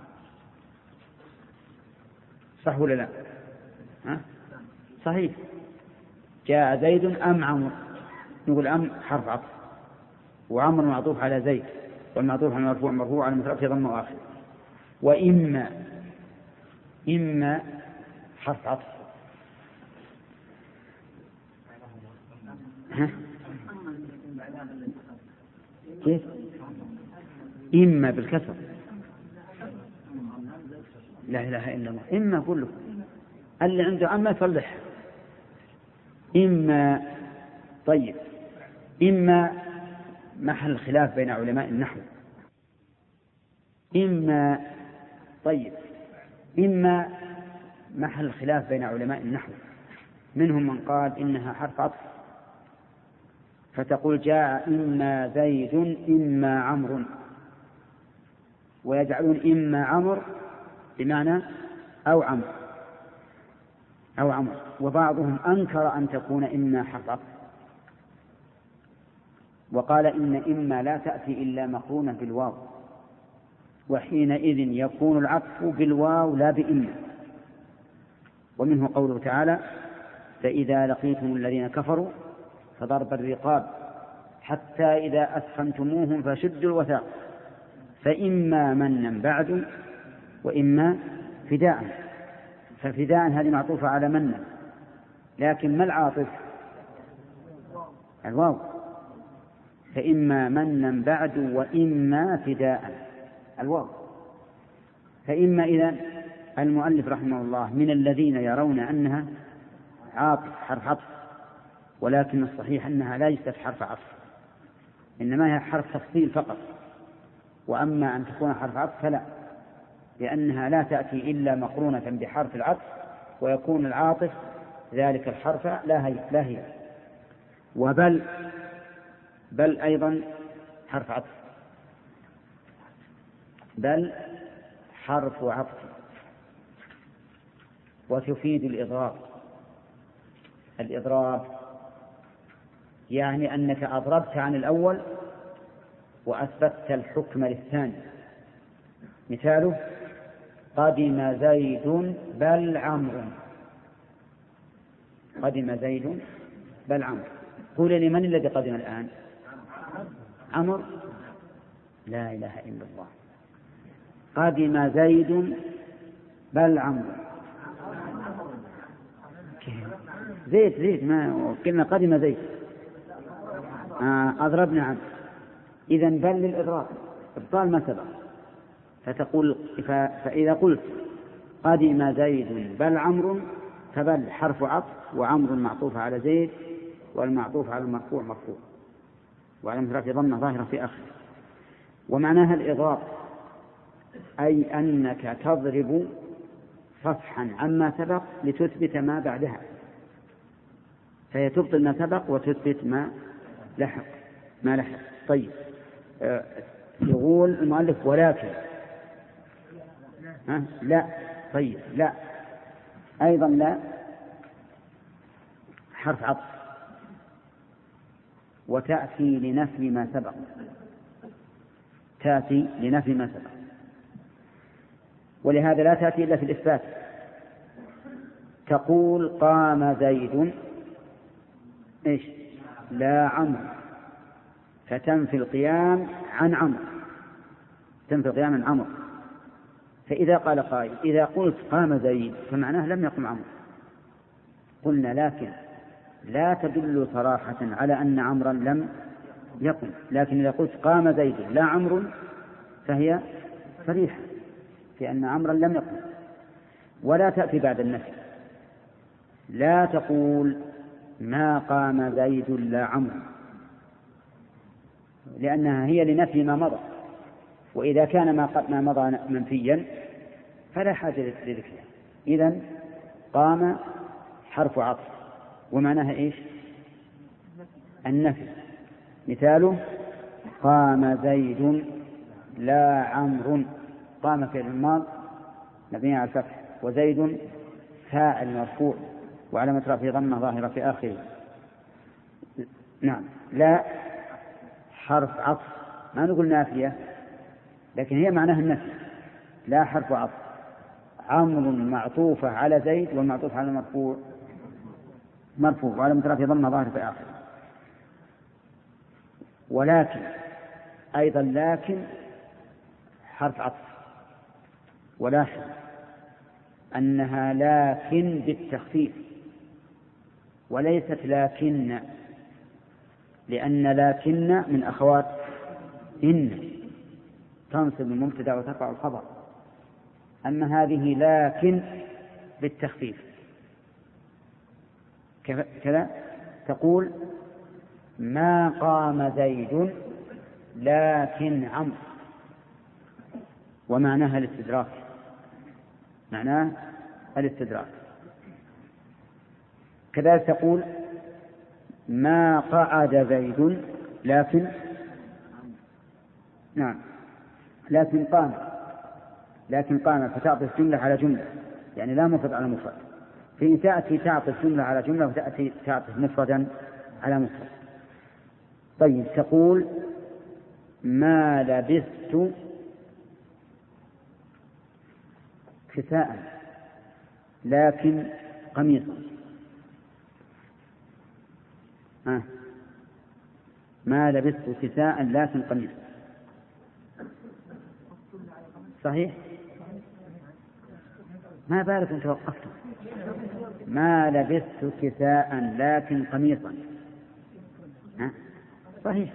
صح ولا لا؟ صحيح. جاء زيد أم عمرو، نقول أم حرف عطف، وعمرو معطوف على زيد، والمعطوف على مرفوع على مترفع ضم آخر. وإما حرف عطف. كيف؟ إما بالكسر. لا إله إلا الله. إما كله اللي عنده أما يصلح. إما طيب إما محل الخلاف بين علماء النحو. إما طيب إما محل الخلاف بين علماء النحو، منهم من قال إنها حرف عطف، فتقول جاء إما زيد إما عمرو، ويجعلون إما عمرو بمعنى أو عمرو أو عمرو. وبعضهم أنكر أن تكون إما حرف عطف، وقال إما لا تأتي إلا مقرونة بالواو، وحينئذ يكون العطف بالواو لا بإما. ومنه قوله تعالى فإذا لقيتم الذين كفروا فضرب الرقاب حتى إذا أثخنتموهم فشدوا الوثاق فإما منا بعد وإما فداء. ففداء هذه معطوفة على منا، لكن ما العاطف؟ الواو. فإما منا بعد وإما فداء الواو. فإما إذن المؤلف رحمه الله من الذين يرون أنها عاطف حرف عطف، ولكن الصحيح أنها ليست حرف عطف، إنما هي حرف تفصيل فقط. وأما أن تكون حرف عطف فلا، لأنها لا تأتي إلا مقرونة بحرف العطف، ويكون العاطف ذلك الحرف لا هي. بل أيضا حرف عطف، بل حرف عطف وتفيد الإضراب يعني أنك أضربت عن الأول وأثبتت الحكم للثاني. مثاله قدم زيد بل عمرو. قدم زيد بل عمرو. قول لي من الذي قدم الآن؟ عمرو؟ لا إله إلا الله. قدم زيد بل عمرو. زيد ما قلنا قدم زيد أضربنا عنه. إذن بل للإضراب إبطال ما سبق. فتقول فإذا قلت قدم زيد بل عمرو فبل حرف عطف وعمرو معطوف على زيد والمعطوف على المرفوع مرفوع وعلى في ضمن ظاهرة في آخر. ومعناها الإضراب أي أنك تضرب صفحا عما سبق لتثبت ما بعدها، فهي تبطل ما سبق وتثبت ما لحق. طيب يقول المؤلف ولكن لا. طيب لا أيضا لا حرف عطف وتأتي لنفي ما سبق. تأتي لنفي ما سبق، ولهذا لا تأتي إلا في الإثبات. تقول قام زيد إيش؟ لا عمرو، فتنفي القيام عن عمرو، تنفي القيام عن عمرو. فإذا قال قائل إذا قلت قام زيد فمعناه لم يقم عمرو، قلنا لكن لا تدل صراحة على أن عمرا لم يقم، لكن إذا قلت قام زيد لا عمرو فهي صريحة في أن عمرا لم يقم. ولا تأتي بعد النفي، لا تقول ما قام زيد لا عمرو، لأنها هي لنفي ما مضى، وإذا كان ما مضى منفيا فلا حاجة لذكرها. إذن قام حرف عطف ومعناها إيش؟ النفي. مثاله قام زيد لا عمرو. قام فعل الماضي مبني على الفتح، وزيد فاعل مرفوع وعلامة رفعه ضمة ظاهرة في آخره. نعم لا حرف عطف، ما نقول نافية لكن هي معناها النفي. لا حرف عطف، عمرو معطوفة على زيد والمعطوف على مرفوع وعلامة رفعه ضمة ظاهرة في آخره. ولكن أيضا لكن حرف عطف. ولاحظ أنها لكن بالتخفيف وليست لكن، لأن لكن من أخوات إن تنصب المبتدأ وترفع الخبر. أما هذه لكن بالتخفيف كذا تقول ما قام زيد لكن عمرو، ومعناها الاستدراك، معناه الاستدراك. كذلك تقول ما قعد زيد لكن نعم لكن قام فتعطف جملة على جملة، يعني لا مفرد على مفرد. في تأتي تعطف جملة على جملة وتأتي تعطف مفردا على مفرد. طيب تقول ما لبثت كساء لكن قميصا. ما لبثت كساء لكن قميصا، صحيح؟ ما بالك أن توقفتم. ما لبثت كساء لكن قميصا، صحيح.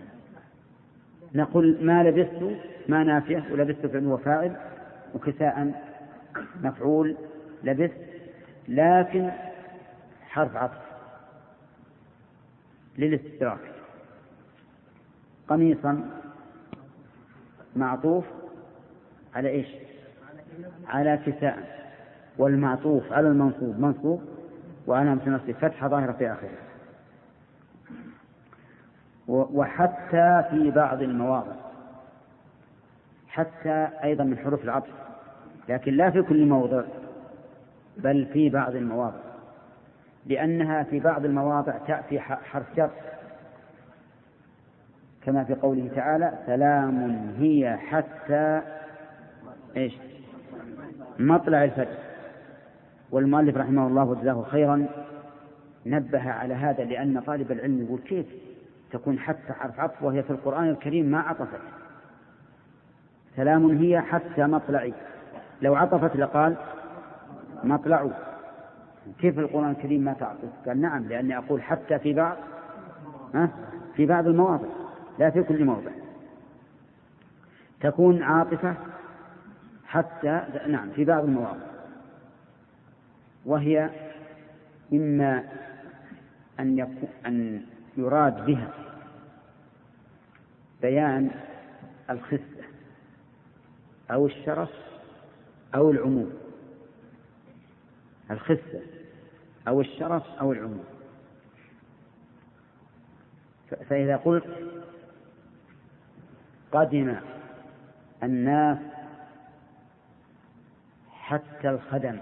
نقول ما لبثت ما نافية، ولبثت فعل وفاعل، وكساء مفعول لبث، لكن حرف عطف للاستدراك. قميصا معطوف على إيش؟ على كساء، والمعطوف على المنصوب منصوب، وعلامة نصبه فتحة ظاهرة في آخره. وحتى في بعض المواضع، حتى أيضا من حروف العطف، لكن لا في كل موضع، بل في بعض المواضع، لأنها في بعض المواضع تأتي حرف جر، كما في قوله تعالى سلام هي حتى إيش؟ مطلع الفجر. والمؤلف رحمه الله وجزاه خيرا نبه على هذا، لأن طالب العلم يقول كيف تكون حتى حرف عطف وهي في القرآن الكريم ما عطفت؟ سلام هي حتى مطلعي، لو عطفت لقال مطلع. كيف القرآن الكريم ما تعطف؟ قال نعم، لأني أقول حتى في بعض المواضع، لا في كل موضع تكون عاطفة حتى، نعم في بعض المواضع، وهي إما أن يراد بها بيان الخسة أو الشرف أو العموم، الخسة أو الشرف أو العموم. فإذا قلت قدم الناس حتى الخدم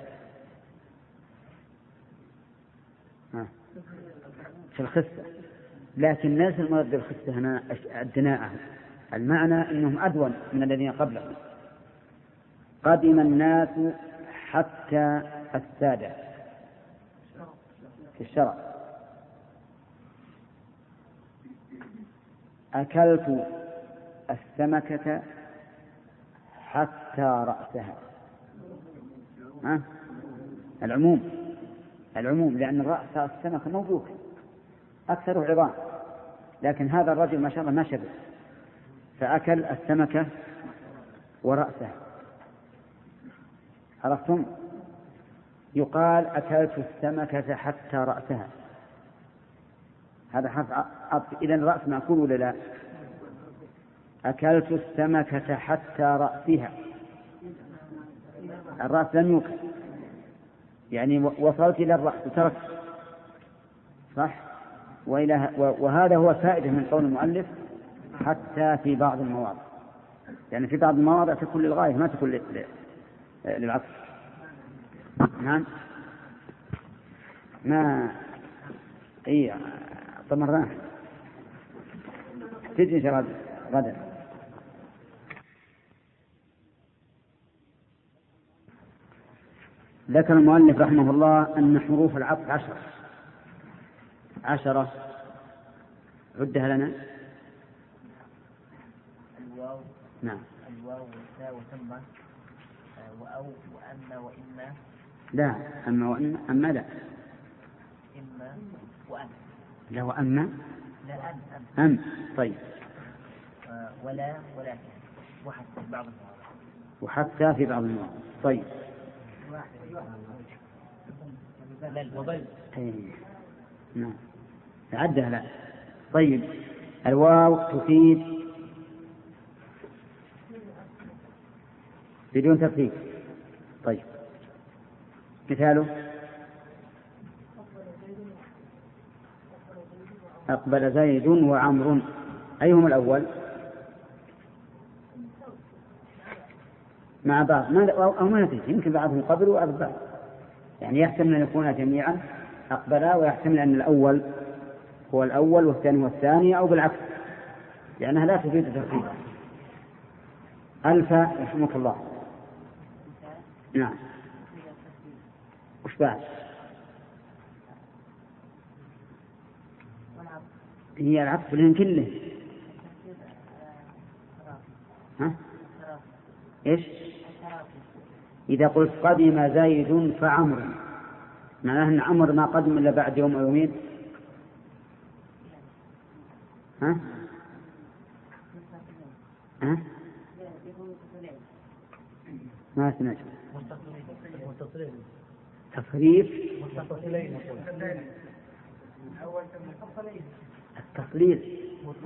في الخسة، لكن ليس المراد بالخسة هنا الدناءة، المعنى أنهم أدون من الذين قبلهم. قدم الناس حتى السادة في الشرع. أكلت السمكة حتى رأسها، العموم، لأن رأس السمكة موجود أكثر عظام، لكن هذا الرجل ما شاء الله ما شبه، فأكل السمكة ورأسها. عرفتم؟ يقال أكلت السمكة حتى رأسها، هذا حرف عطف، إذن الرأس مأكول ولا لا؟ أكلت السمكة حتى رأسها، الرأس لم يؤكل، يعني وصلت إلى الرأس وتركت، صح؟ وهذا هو فائدة من قول المؤلف حتى في بعض المواضع، يعني في بعض المواضع تكون للغاية ما تكون للعطف. نعم ما طمرناه تجي شراد غدا. ذكر المؤلف رحمه الله أن حروف العطف 10 عدها لنا. الواو، نعم، الواو والتاء وثم وأو وأما وإما. لا أما وإما، أما لا، إما وأن، لا وأما، لا أن. طيب. ولا ولكن، وحتى في بعض المواضع. طيب نعم عدها لا. طيب الواو تفيد بدون ترتيب. طيب مثاله أقبل زيد وعمر، أيهم الأول؟ مع بعض أو ما ندري، يمكن بعضهم قبل وبعض بعد، يعني يحتمل أن يكون جميعا أقبلا، ويحتمل أن الأول هو الأول والثاني هو الثاني، أو بالعكس، لأنها لا تفيد ترتيبا. ألف رحمك الله. نعم وش بعد؟ هي العطف لهم كله. ها؟ إيش؟ إذا قلت قدم زيد فعمر، معناه أن عمر ما قدم إلا بعد يوم أو يومين. ها؟ ها؟ ما سمعت. تصريف التصليل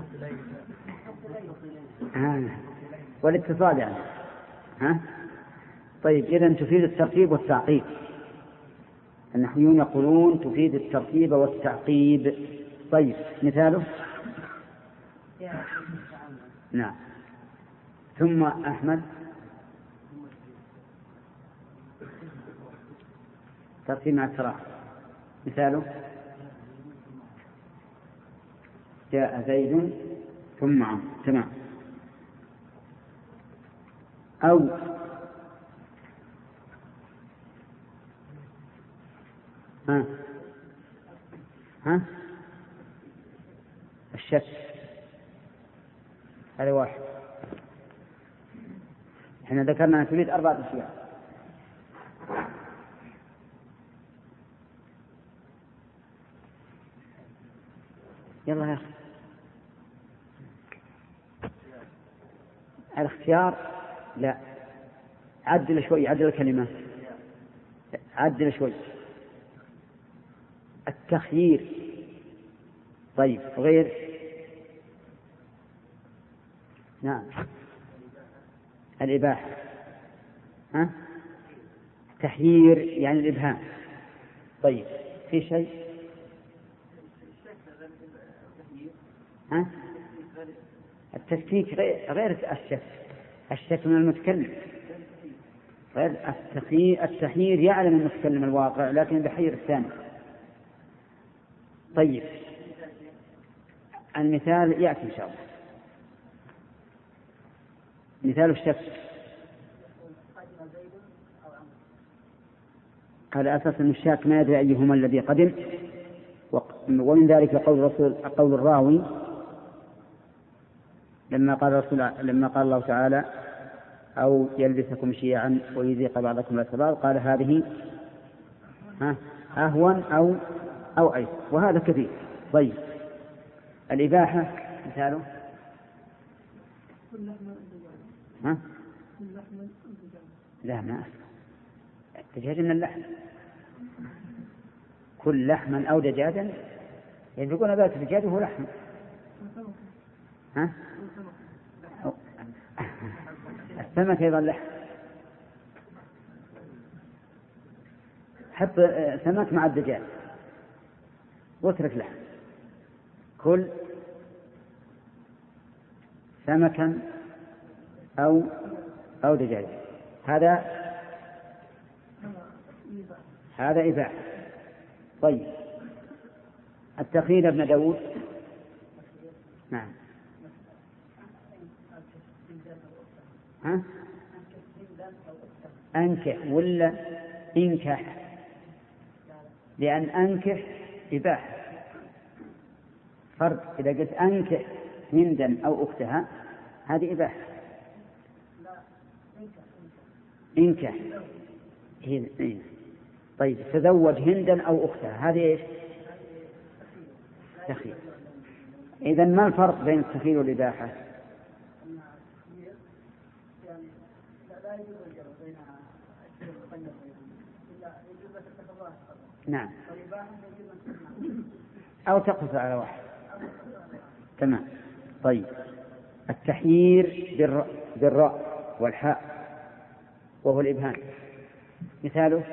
والاتصال يعني. ها؟ طيب إذن تفيد الترتيب والتعقيب. النحويون يقولون تفيد الترتيب والتعقيب. طيب مثاله؟ نعم. ثم أحمد ترتيب مع التراخي. مثاله جاء زيد ثم عمرو. تمام. أو ها الشك، هذا واحد. احنا ذكرنا أن تريد 4 أشياء. يلا يا أخي الاختيار. لا عدل شوي، عدل الكلمات، عدل شوي. التخيير. طيب غير؟ نعم الإباحة. ها؟ تحيير يعني الإبهام. طيب في شيء؟ ها؟ التشكيك غير الشك. الشك من المتكلم، غير التحيير يعلم المتكلم الواقع لكن بحير الثاني. طيب المثال يأتي إن شاء الله. مثال الشك على أساس أن الشاك ما يدري أيهما الذي قدم. ومن ذلك قول الراوي لما قال الله تعالى أو يلبسكم شيعا ويذيق بعضكم الأسباب، قال هذه أهون أو أيسر، وهذا كثير. طيب الإباحة مثاله لا ما الدجاج من اللحم. كل لحما أو دجاجا يقولون ذات الدجاج وهو لحم. ها؟ السمك أيضا لحم. حط سمك مع الدجاج واترك لحم. كل سمكا أو دجاج. هذا إباحة. طيب التخيير ابن داود. نعم. ها؟ أنكح ولا إنكح؟ لأن أنكح إباحة. فرق إذا قلت أنكح هندا أو أختها هذه إباحة. إنكح هي. طيب تزوج هندا أو أختها هذه إيش؟ تخيير. إذن ما الفرق بين التخيير والإباحة؟ نعم، أو تقص على واحد. تمام. طيب، التحيير بالراء والحاء وهو الإبهام، مثاله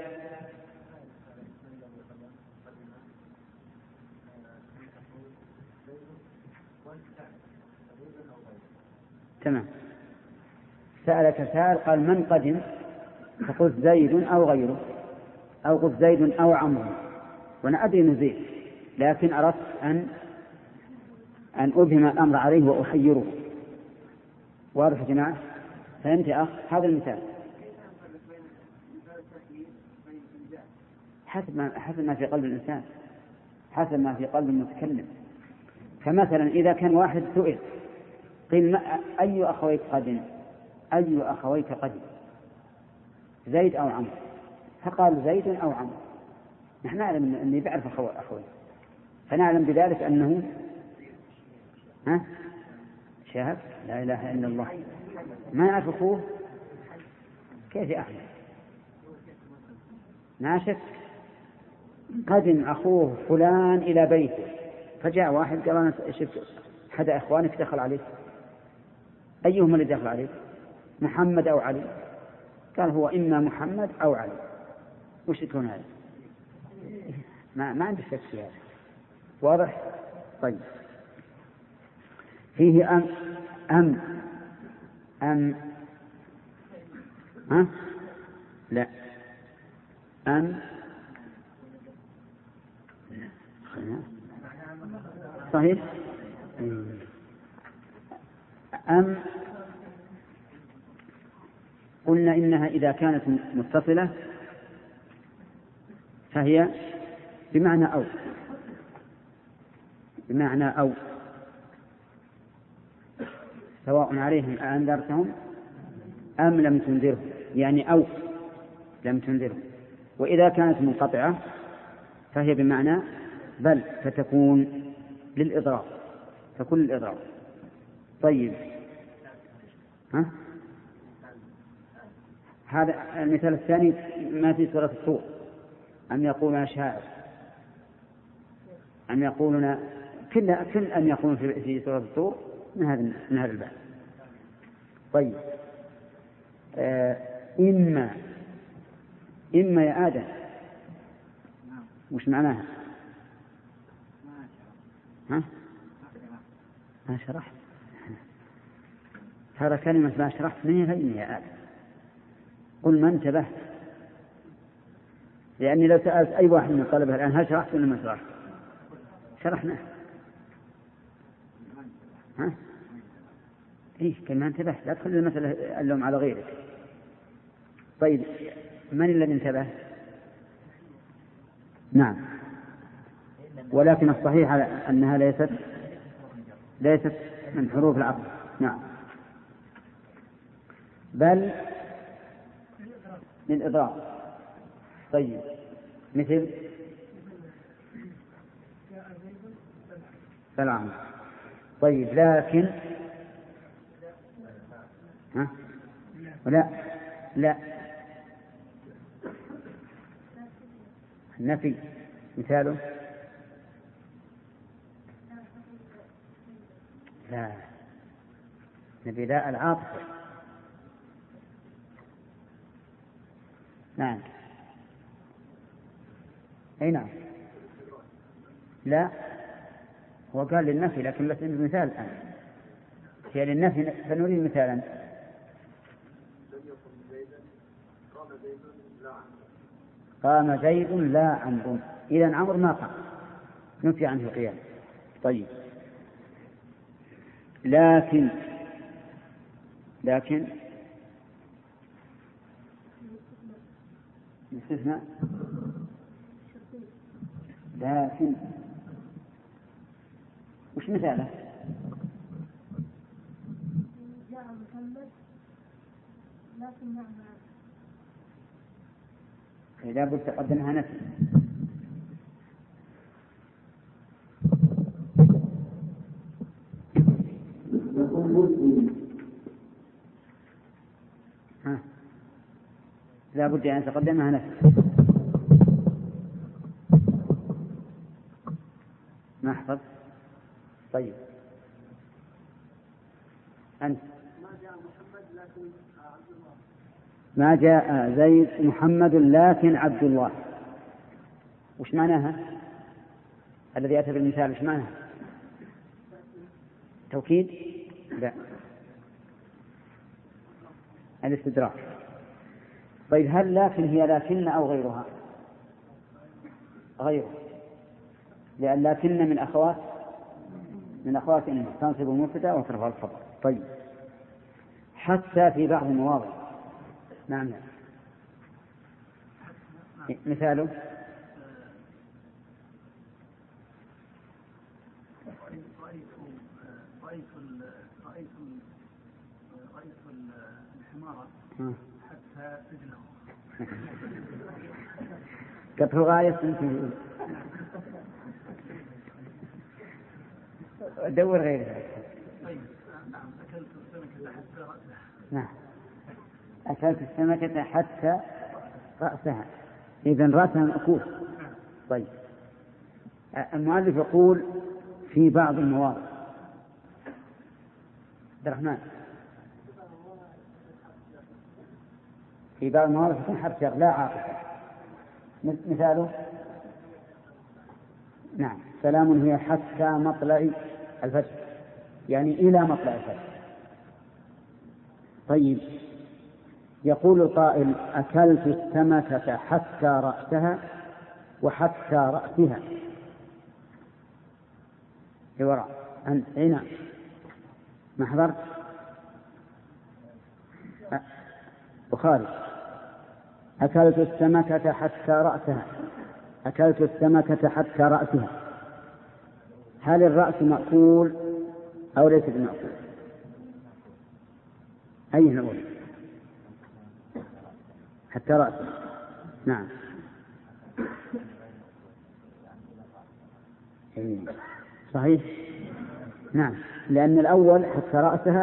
تمام. سألك سائل قال من قدم، فقلت زيد أو غيره، أو قلت زيد أو عمرو، وأنا أدري أنه زيد، لكن أردت أن أبهم الأمر عليه وأحيره. واضح يا جماعة؟ فهمت يا أخ؟ هذا المثال حسب ما في قلب الإنسان، حسب ما في قلب المتكلم. فمثلا إذا كان واحد سئل قيل أي أخويك قدم، أي أخويك قدم، زيد أو عمرو، فقال زيد أو عمرو، نحن نعلم أنه يعرف أخوي، فنعلم بذلك أنه شاب. لا إله إلا الله، ما يعرف أخوه كيف يا أحمد؟ ما شك. قدم أخوه فلان إلى بيته، فجاء واحد قال أنا شفت أحد إخوانك دخل عليك، أيهما اللي دخل عليك، محمد أو علي؟ قال هو إما محمد أو علي. وش يكون هذا؟ ما عندي شك في هذا. واضح؟ طيب، فيه أم ها؟ لا، صحيح. قلنا إنها إذا كانت متصلة فهي بمعنى أو سواء عليهم أنذرتهم أم لم تنذرهم، يعني أو لم تنذرهم. وإذا كانت منقطعة فهي بمعنى بل، فتكون للإضراب، تكون للإضراب. طيب، هذا المثال الثاني ما في سورة الطور، أم يقولون شاعر، أم يقولون كل أم يقولون في سورة الطور من هذا الباب. طيب، إما يا آدم، وش معناها؟ ما شرحت هذا كلمة ما شرحت مني يا آدم. قل ما انتبهت، لأني لو سألت أي واحد من الطلبة الآن هل شرحت ولا ما شرحت؟ شرحنا. كلمة انتبهت، لا تخلي المسألة اللوم على غيرك. طيب، من الذي انتبه؟ نعم، ولكن الصحيح أنها ليست من حروف العطف. نعم، بل للإضراب. طيب، مثل سلام. طيب، لكن لا النفي، مثاله لا نبي لا العاطفة. نعم، أي نعم، لا هو قال للنفي، لكن بس مثال الآن هي للنفي، فنريد مثالا. قام زيد لا عمرو، إذن عمرو ما قام، نفي عنه القيام. طيب، لكن استثناء، لكن وش مثاله؟ جاء محمد لكن معنا، إذا قلت تقدمها نفي. لا بد أن يتقدمها نفسه. نحفظ. طيب أنت. ما جاء زيد محمد لكن عبد الله. وش معناها؟ الذي أتى بالمثال وش معناها؟ توكيد؟ لا، الاستدراك. طيب هل لكن هي لكن أو غيرها؟ غيره، لأن لكن من أخوات إن تنصب المبتدأ وترفع الخبر. طيب حتى في بعض المواضع. نعم. مثاله رأيت الحمار حتى رجله. كثر غاية. دور غيرها. طيب نعم. أكلت السمكة حتى رأسها. نعم، أكلت السمكة حتى رأسها. إذن رأسها مأكول. طيب المؤلف يقول في بعض المواضع. عبد الرحمن، في بعض المواضع تكون حرف لا عاطفة. مثاله نعم، سلام هي حتى مطلع الفجر، يعني إلى مطلع الفجر. طيب يقول القائل أكلت السمكة حتى رأسها وحتى رأسها. وراء أنت هنا ما حضرت بخاري. أكلت السمكة حتى رأسها، أكلت السمكة حتى رأسها. هل الرأس مأكول أو ليس بمأكول؟ أي نقول حتى رأسها. نعم صحيح. نعم، لأن الأول حتى رأسها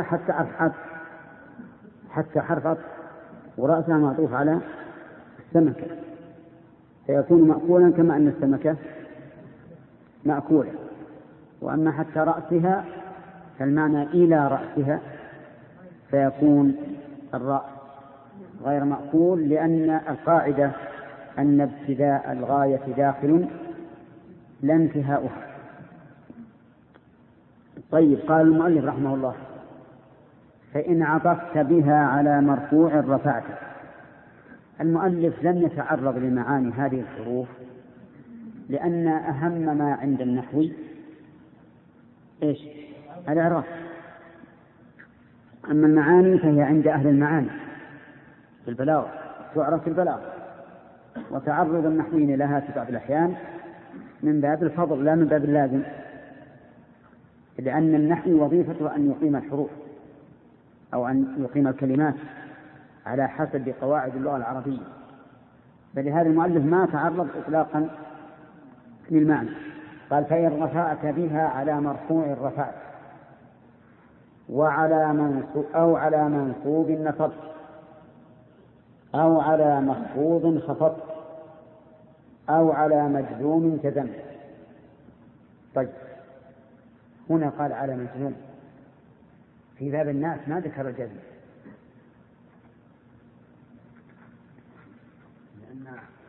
حتى حرف عطف، ورأسها معطوف على السمكة، فيكون مأكولا كما أن السمكة مأكولة. وأما حتى رأسها فالمعنى إلى رأسها، فيكون الرأس غير مأكول، لأن القاعدة أن ابتداء الغاية داخل لا انتهاؤها. طيب قال المؤلف رحمه الله فإن عطفت بها على مرفوع رفعته. المؤلف لم يتعرض لمعاني هذه الحروف، لأن أهم ما عند النحوي إيش؟ الإعراب. أما المعاني فهي عند أهل المعاني في البلاغة، تعرف في البلاغة، وتعرض النحويين لها في بعض الأحيان من باب الفضل لا من باب اللازم، لأن النحو وظيفته أن يقيم الحروف أو أن يقيم الكلمات على حسب قواعد اللغة العربية. فلهذا المؤلف ما تعرض إطلاقا للمعنى. قال فإن رفعت بها على مرفوع رفعت أو على منصوب نصبت أو على مخفوض خفضت أو على مجزوم جزمت. طيب هنا قال على مجزوم، في باب الناس ما ذكر الجزم، لأن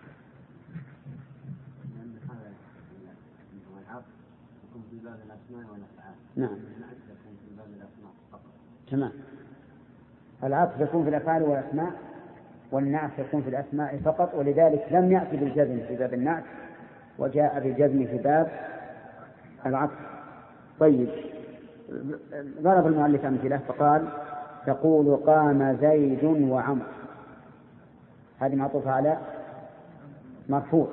هذا العطف يكون في باب الأسماء والأفعال. نعم العطف يكون في باب الأسماء فقط. تمام، العطف يكون في الأفعال والأسماء، والنعت يكون في الأسماء فقط، ولذلك لم يأتي بالجزم في باب النعت وجاء بالجزم في باب العطف. طيب ضرب المؤلف أمثلة فقال تقول قام زيد وعمر، هذه معطوفة على مرفوع.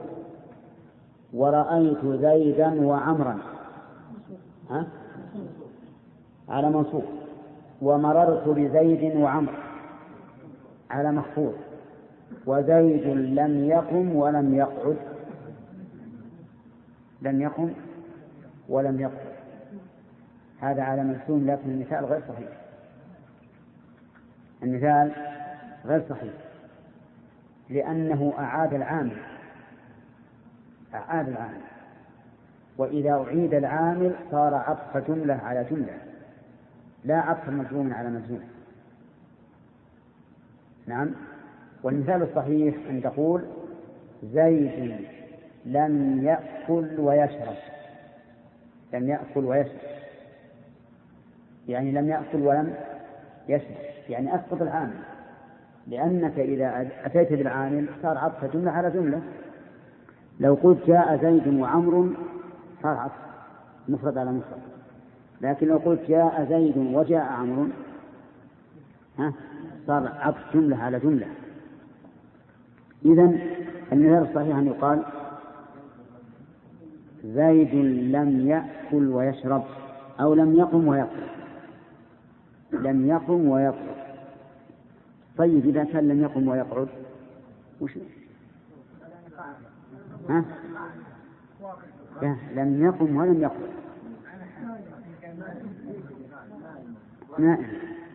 ورأيت زيدا وعمرا على منصوب. ومررت بزيد وعمر على مخفوض. وزيد لم يقم ولم يقعد، لم يقم ولم يقعد، هذا على مجزوم، لكن المثال غير صحيح، المثال غير صحيح. لأنه أعاد العامل. وإذا أعيد العامل صار عطف جملة على جملة، لا عطف مجزوم على مجزوم. نعم. والمثال الصحيح أن تقول زيد لم يأكل ويشرب. لم يأكل ويشرب يعني لم يأكل ولم يشرب، يعني أسقط العامل، لأنك إذا أتيت بالعامل صار عطف جملة على جملة. لو قلت جاء زيد وعمر صار عطف مفرد على مفرد، لكن لو قلت جاء زيد وجاء عمرو صار عطف جملة على جملة. إذن المثال الصحيح أن يقال زيد لم يأكل ويشرب، أو لم يقم ويقعد. لم يقم ويقعد. طيب إذا كان لم يقم ويقعد وش؟ لم يقم ولم يقعد نائم.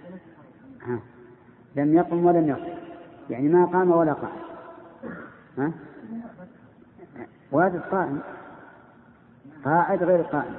لم يقم ولم يقعد يعني ما قام ولا قعد. وهذا قائم، قاعد غير قائم.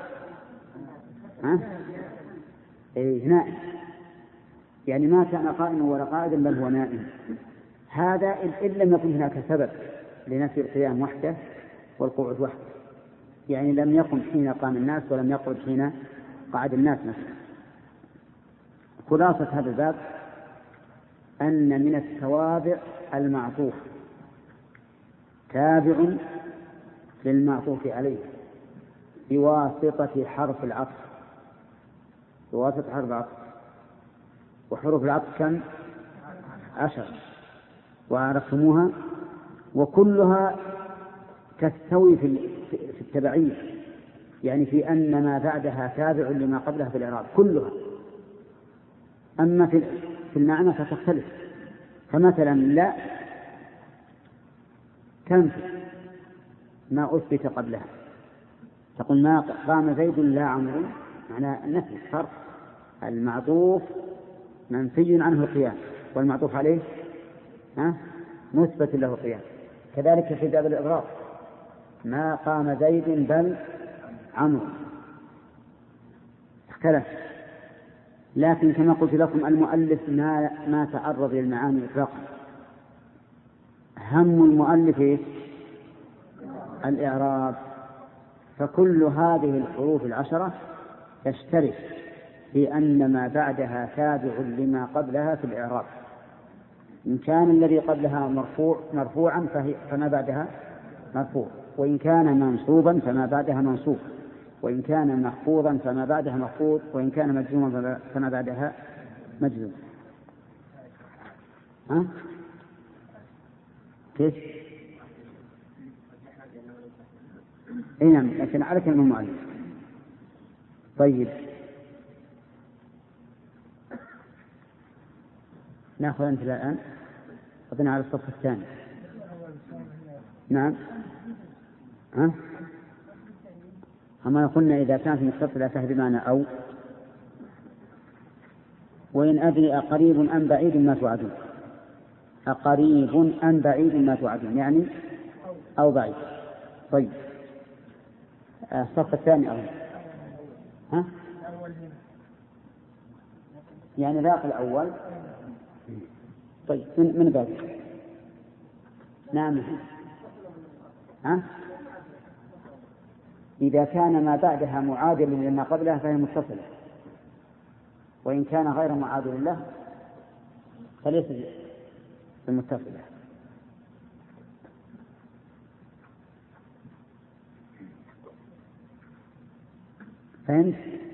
نائم يعني ما كان قائما ولا قاعدا بل هو نائم. هذا إن لم يكن هناك سبب لنفي القيام وحده والقعود وحده، يعني لم يقم حين قام الناس ولم يقعد حين قعد الناس مثلا. خلاصة هذا الباب أن من التوابع المعطوف تابع للمعطوف عليه بواسطة حرف العطف. بواسطة حرف العطف. وحروف العطف كم؟ 10 وعرفتموها، وكلها تستوي في التبعية، يعني في أن ما بعدها تابع لما قبلها في الإعراب كلها. أما في المعنى فتختلف. فمثلا لا تنفي ما أثبت قبلها، تقول ما قام زيد لا عمرو، معنى النفي فرق. المعطوف منفي عنه القيام والمعطوف عليه مثبت له القيام. كذلك في باب الإضراب ما قام زيد بل عمرو اختلف. لكن كما قلت لكم المؤلف ما تعرض للمعاني إطلاقا. هم المؤلف الإعراب. فكل هذه الحروف 10 تشترك في أن ما بعدها تابع لما قبلها في الإعراب. إن كان الذي قبلها مرفوعا فما بعدها مرفوع، وإن كان منصوبا فما بعدها منصوب، وإن كان مخفوضا فما بعدها مخفوض، وإن كان مجزوما فما بعدها مجزوم. كيف؟ نعم، لكن على كلمة المؤلف. طيب نأخذ أنت الآن أظن على الصف الثاني. نعم. أما قلنا إذا كانت متصلة فهي بمعنى أو. وإن أدري أقريب أم بعيد ما توعدون. أقريب أم بعيد ما توعدون يعني أو بعيد. طيب الصف الثاني أظن يعني ذاق الأول. طيب من بعد نعم. إذا كان ما بعدها معادل لما قبلها فهي متصلة، وإن كان غير معادل له فليس المتصلة. فهمت؟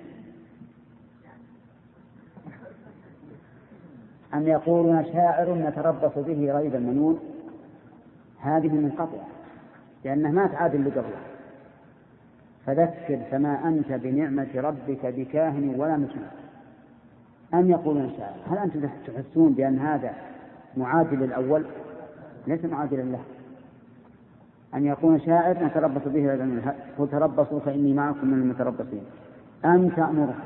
أم يقولون شاعر نتربص به ريب المنون، هذه منقطعة لأنها ما تعادل لقبلها. فذكر فما أنت بنعمة ربك بكاهن ولا مجنون. أم يقولون شاعر، هل أنتم تحسون بأن هذا معادل الأول؟ ليس معادلا له. أن يكون شاعر نتربص به ريب المنون، قل تربصوا فإني معكم من المتربصين. أم تأمرهم،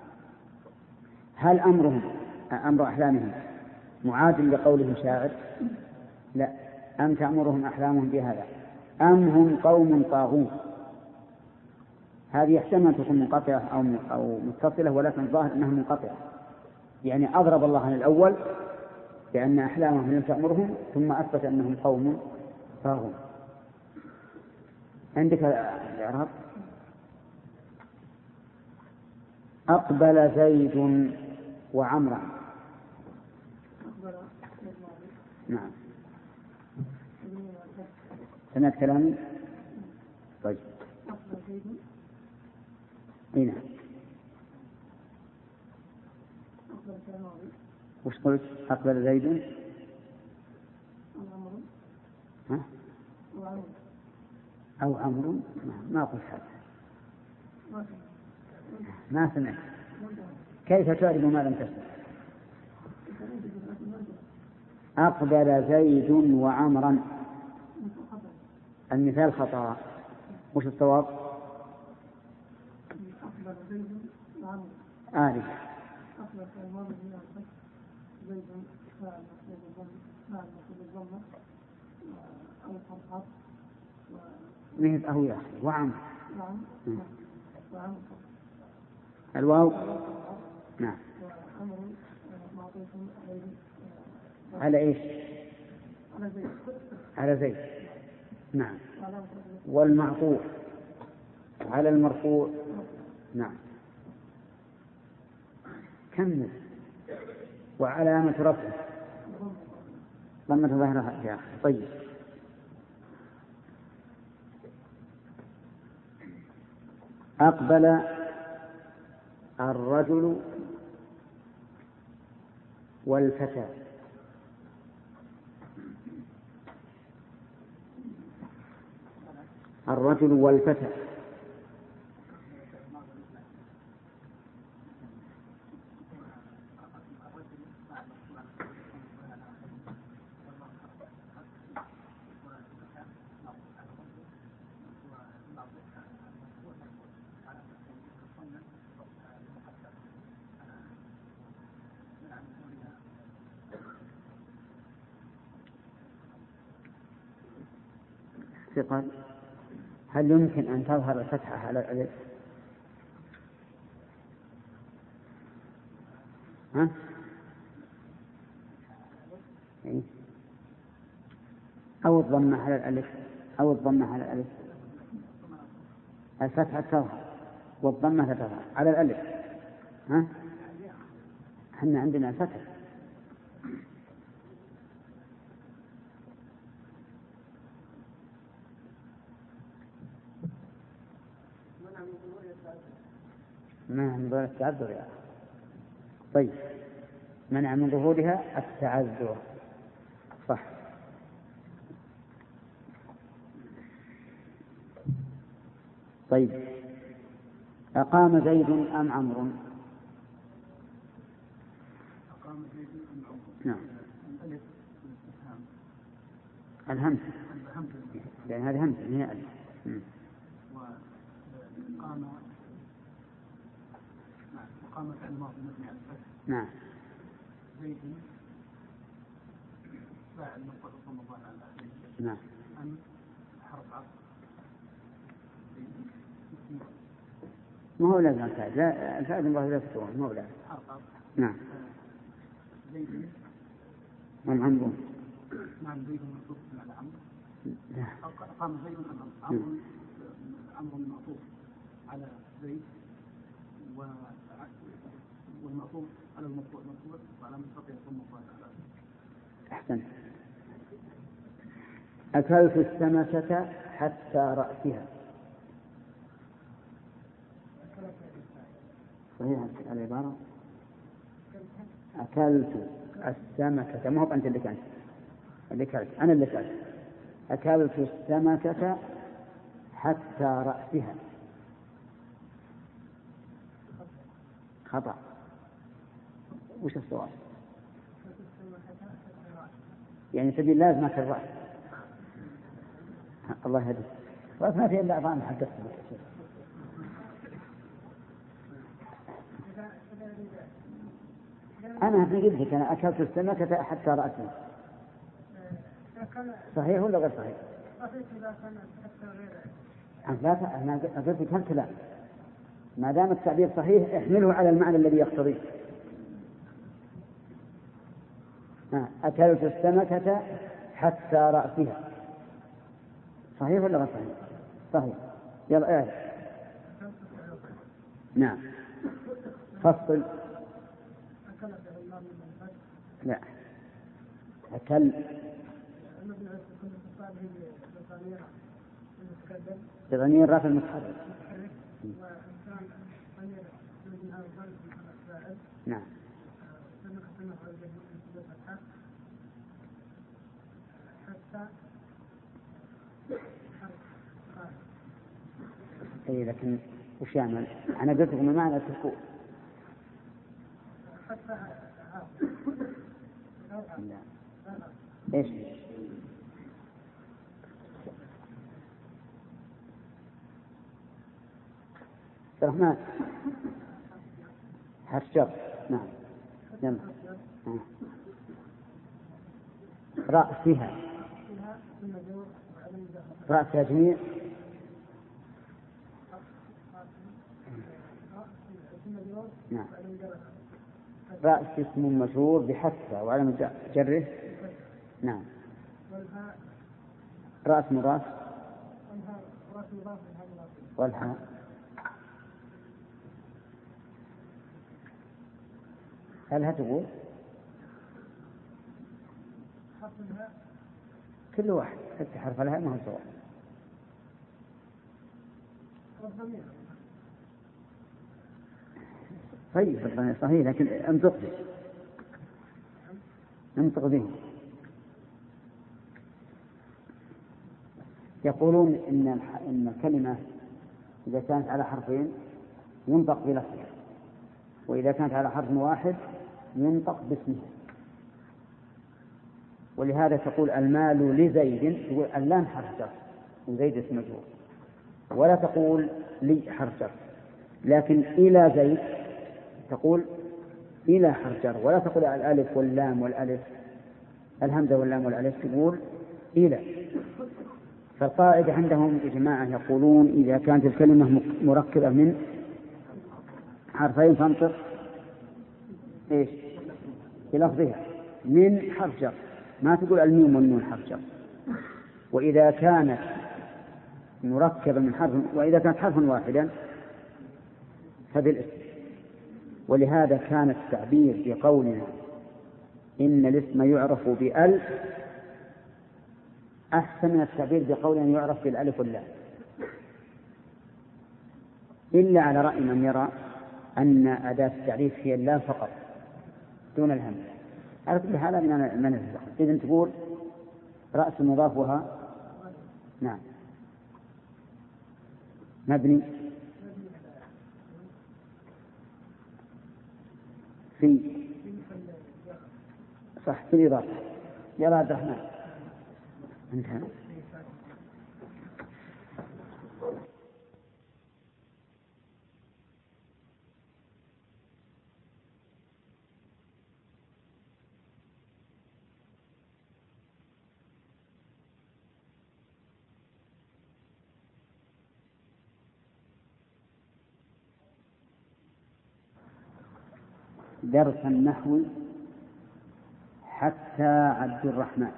هل أمرهم أمر أحلامهم معادل لقولهم شاعر؟ لا، أم تأمرهم أحلامهم بهذا أم هم قوم طاغون. هذه يحتمل تكون منقطعة أو متصلة، ولكن الظاهر أنها منقطعة، يعني أضرب الله عن الأول لأن أحلامهم لم تأمرهم، ثم أثبت أنهم قوم طاغون. عندك الإعراب. أقبل زيد وعمرا. نعم سمعت كلامي؟ طيب هنا وش قلت؟ أقبل زيد ها؟ أو عمرو. ما قلت هذا، ما سمعت. كيف تعرف ما لم تسمع؟ أقبل زيد وعمرا، المثال خطأ. وش الصواب؟ أقبل زيد وعمرو. آلي أقبل سلمان بن عبد زيد فاعل مفعول الضمة أو الحرف نهب أو يا أخي وعمر. نعم وعمر الواو. نعم وعمر معطوف على إيش؟ على زيد. على زيد. نعم. والمعطوف على المرفوع. نعم كمل. وعلامة رفعه ضمة ظاهرها يا أخي. طيب أقبل الرجل والفتى. الرجل والفتى. ثقل. هل يمكن أن تظهر الفتحة على الألف؟ ها؟ إيه؟ أو الضمة على الألف، أو الضمة على الألف. الفتحة تظهر والضمة لا تظهر على الألف. ها؟ احنا عندنا فتح. منع من ظهور التعذر يا أخي. طيب منع من ظهورها التعذر صح. طيب أقام زيد أم عمرو؟ أقام زيد أم عمرو. نعم الألف الاستفهام. الهمزة لأن هذه همزة هي ألف. وقام فعل ماضي مبني على الفتح. نعم زيد فاعل مفعول مضارع على الآخرين. نعم أم حرف عطف. ما هو لازم الفاعل، لا الفاعل الله لا تكون ما هو لازم. حرف عطف. نعم زيد أم عمرو. نعم زيد منصوب على عمرو. لا أقام زيد أم عمرو. عمرو معطوف على زيد والمعطوف على المرفوع مرفوع وعلى المستقيم يكون مرفوع على. أحسن. أكلت السمكة حتى رأسها. صحيح العبارة. أكلت السمكة، ما هو أنت اللي كانت اللي كانت، أنا اللي كانت. أكلت السمكة حتى رأسها. خطأ. وش الصواب؟ يعني سبيل لازم في الرأس. الله يهديك. رأس ما في إلا أعضاء حدثت بك. أنا قلت لك أنا أكلت السمكة حتى رأسها. صحيح ولا غير صحيح؟ صحيح إذا كان حتى غير. أنا قلت لك هالكلام، ما دام التعبير صحيح احمله على المعنى الذي يقتضيه. أكلت السمكة حتى رأسها، صحيح ولا غير صحيح؟ صحيح. يلا نعم. فصل. لا، أكل بضمير رفع المتحرك. نعم. اي لكن وش يعمل؟ انا قلت لكم معنى السكون. ايش؟ الرحمن حشر. نعم. يلا. رأسها. رأسها جميع. نعم. رأس اسم مجرور بحثها وعلامة جره. نعم. رأس مضاف. والحاء. هل هتقول كل واحد حتى حرف الهاء ما هو سواء. طيب صحيح لكن انطق به. يقولون إن الكلمة إذا كانت على حرفين ينطق بلفظها، وإذا كانت على حرف واحد ينطق باسمها. ولهذا تقول المال لزيد، تقول اللام حرف جر وزيد اسم مجرور، ولا تقول لي حرف جر. لكن إلى زيد تقول إلى حرف جر، ولا تقول الألف واللام والألف الهمزة واللام والألف، تقول إلى. فالقاعدة عندهم يا جماعة يقولون إذا كانت الكلمة مركبة من حرفين فانطق إيش بلفظها من حرف جر، ما تقول الميم والنون حرف جر. وإذا كانت مركبة من حرف، وإذا كانت حرفا واحدا فبالاسم. ولهذا كان التعبير بقولنا إن الاسم يعرف بأل أحسن من التعبير بقولنا يعرف بالألف واللام، إلا على رأي من يرى أن أداة التعريف هي اللام فقط دون الهمزة. على كل حال من الفقه. إذن تقول رأس مضافها. نعم. مبني في صح في الإضافة. يا عبد الرحمن انتهى. درس النحو حتى عبد الرحمن.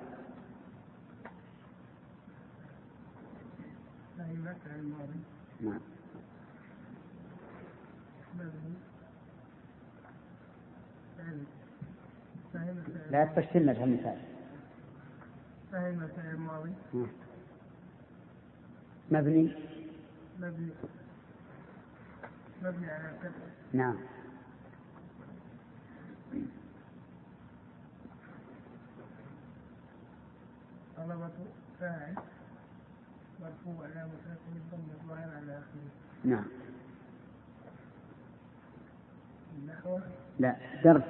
نعم. لا تفشلنا في المثال. فهم الفعل الماضي. مبني على الفتح. نعم. طلبة فاعل مرفوع على مسافة الضم الظاهر على آخره. نعم. النحو. لا درس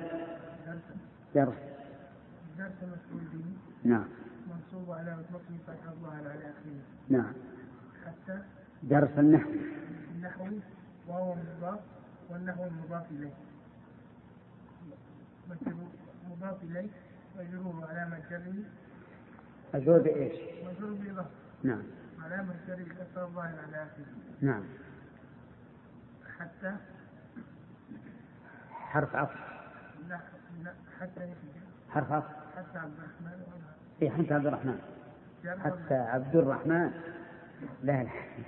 مفعول به. نعم. منصوب على مطلقه فتح الظاهر على آخره. نعم. حتى درس النحو وهو مضاف، والنحو مضاف إليه. مضاف إليه مجرور علامة جره مجرور بإيش؟ مجرور بإضافة. نعم. علامة جر الكسر الظاهر على آخره. نعم. حتى حرف عطف. لا حتى حرف عطف. حتى عبد الرحمن. إيه حتى عبد الرحمن. حتى عبد الرحمن. لا لا.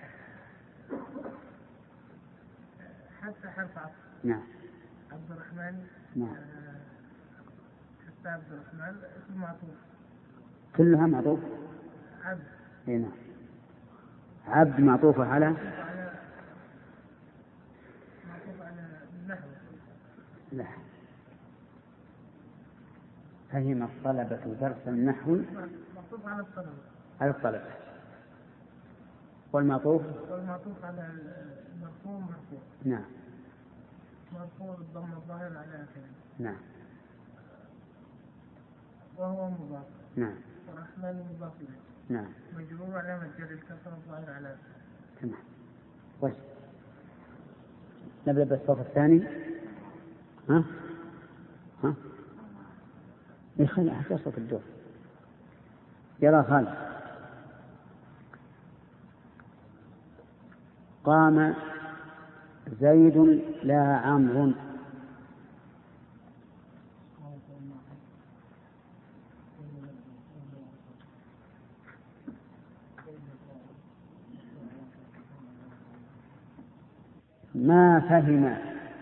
حتى حرف عطف. نعم. عبد الرحمن. نعم. حتى عبد الرحمن اسم معطوف. كلها معطوف. عبد. إيه نعم. عبد معطوفة على النحو. لا. فهم الطلبة درس النحو. معطوف على الطلبة. على الطلبة. والمعطوف على المرفوع مرفوع. نعم. مرفوع بالضم الظاهر على آخره. نعم. وهو مضاف. نعم. والرحمن مضاف إليه. نعم. مجرور علامة جر الكسر الظاهر على آخره. تمام. كويس. نبدأ بالصف الثاني. ها؟ يخلي حتى صوت الدور. يلا خالد. قام زيد لا عمرو. ما فهم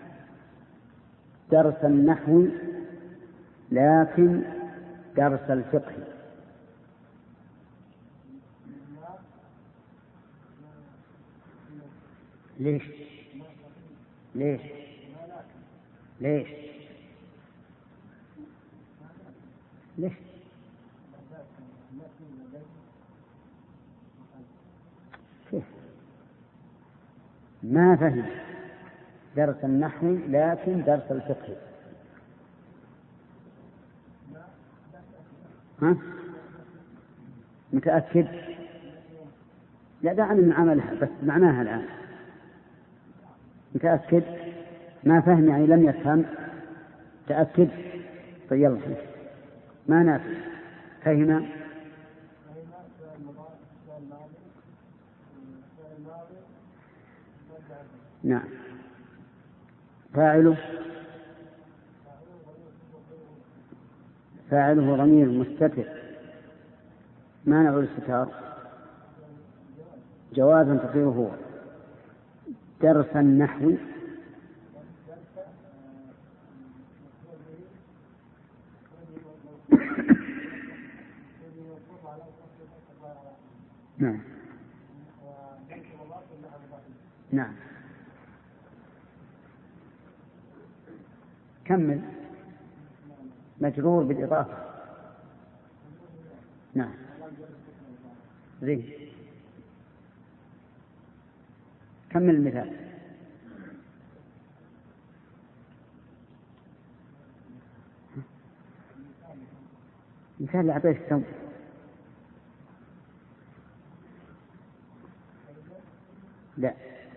درس النحو لكن درس الفقه. ليش؟ ليش؟ ليش؟ ليش؟ كيف؟ ما فهم درس النحو لكن درس الفقه. ها؟ متأكد؟ لا دعني من عملها بس معناها الآن. متأكد؟ ما فهم يعني لم يفهم. تأكد؟ طيب يلا ما نافع. فهم. نعم. فاعله ضمير مستتر. ما نوع الاستتار؟ جوازا تقديره هو. درس النحو نعم. نعم. كمل. مجرور بالإضافة. نعم. زين. كمل المثال. مثال اللي أعطيه السم. لا.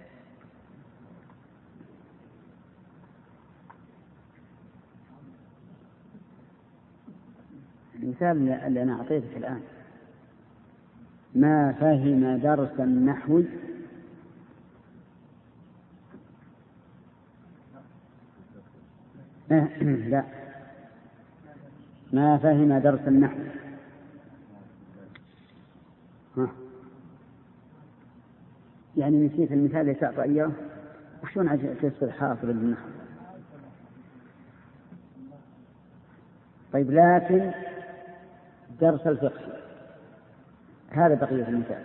المثال اللي أنا أعطيتك الآن. ما فهم درس النحو لا. ما فهم درس النحو. يعني نسيت المثال اللي تعطى إياه. وشون تسأل حافظ النحو؟ طيب لكن درس الفقه هذا بقية المثال.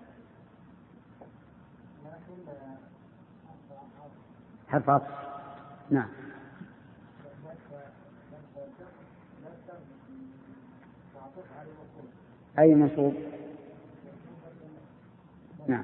حرف عطف. نعم. أي منصوب؟ نعم.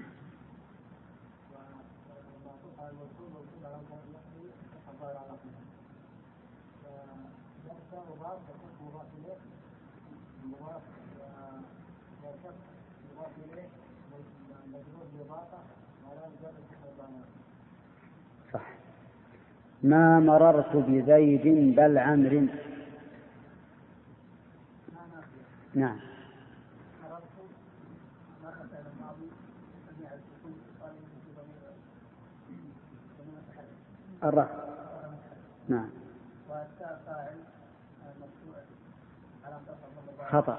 صح. ما مررت بزيد بل عمرو. نعم. الرفع. نعم. خطأ.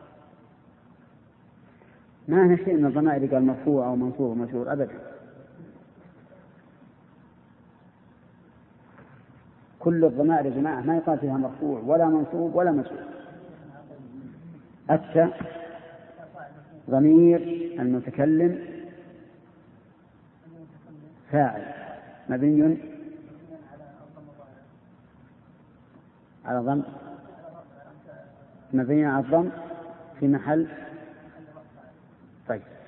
ما هنا شيء من الضمائر قال مرفوع أو منصوب أو مشهور أبدا. كل الضمائر يا جماعة ما يقال فيها مرفوع ولا منصوب ولا مشهور. أتى ضمير المتكلم فاعل مبني على ضم، مبني على الضم في محل. طيب.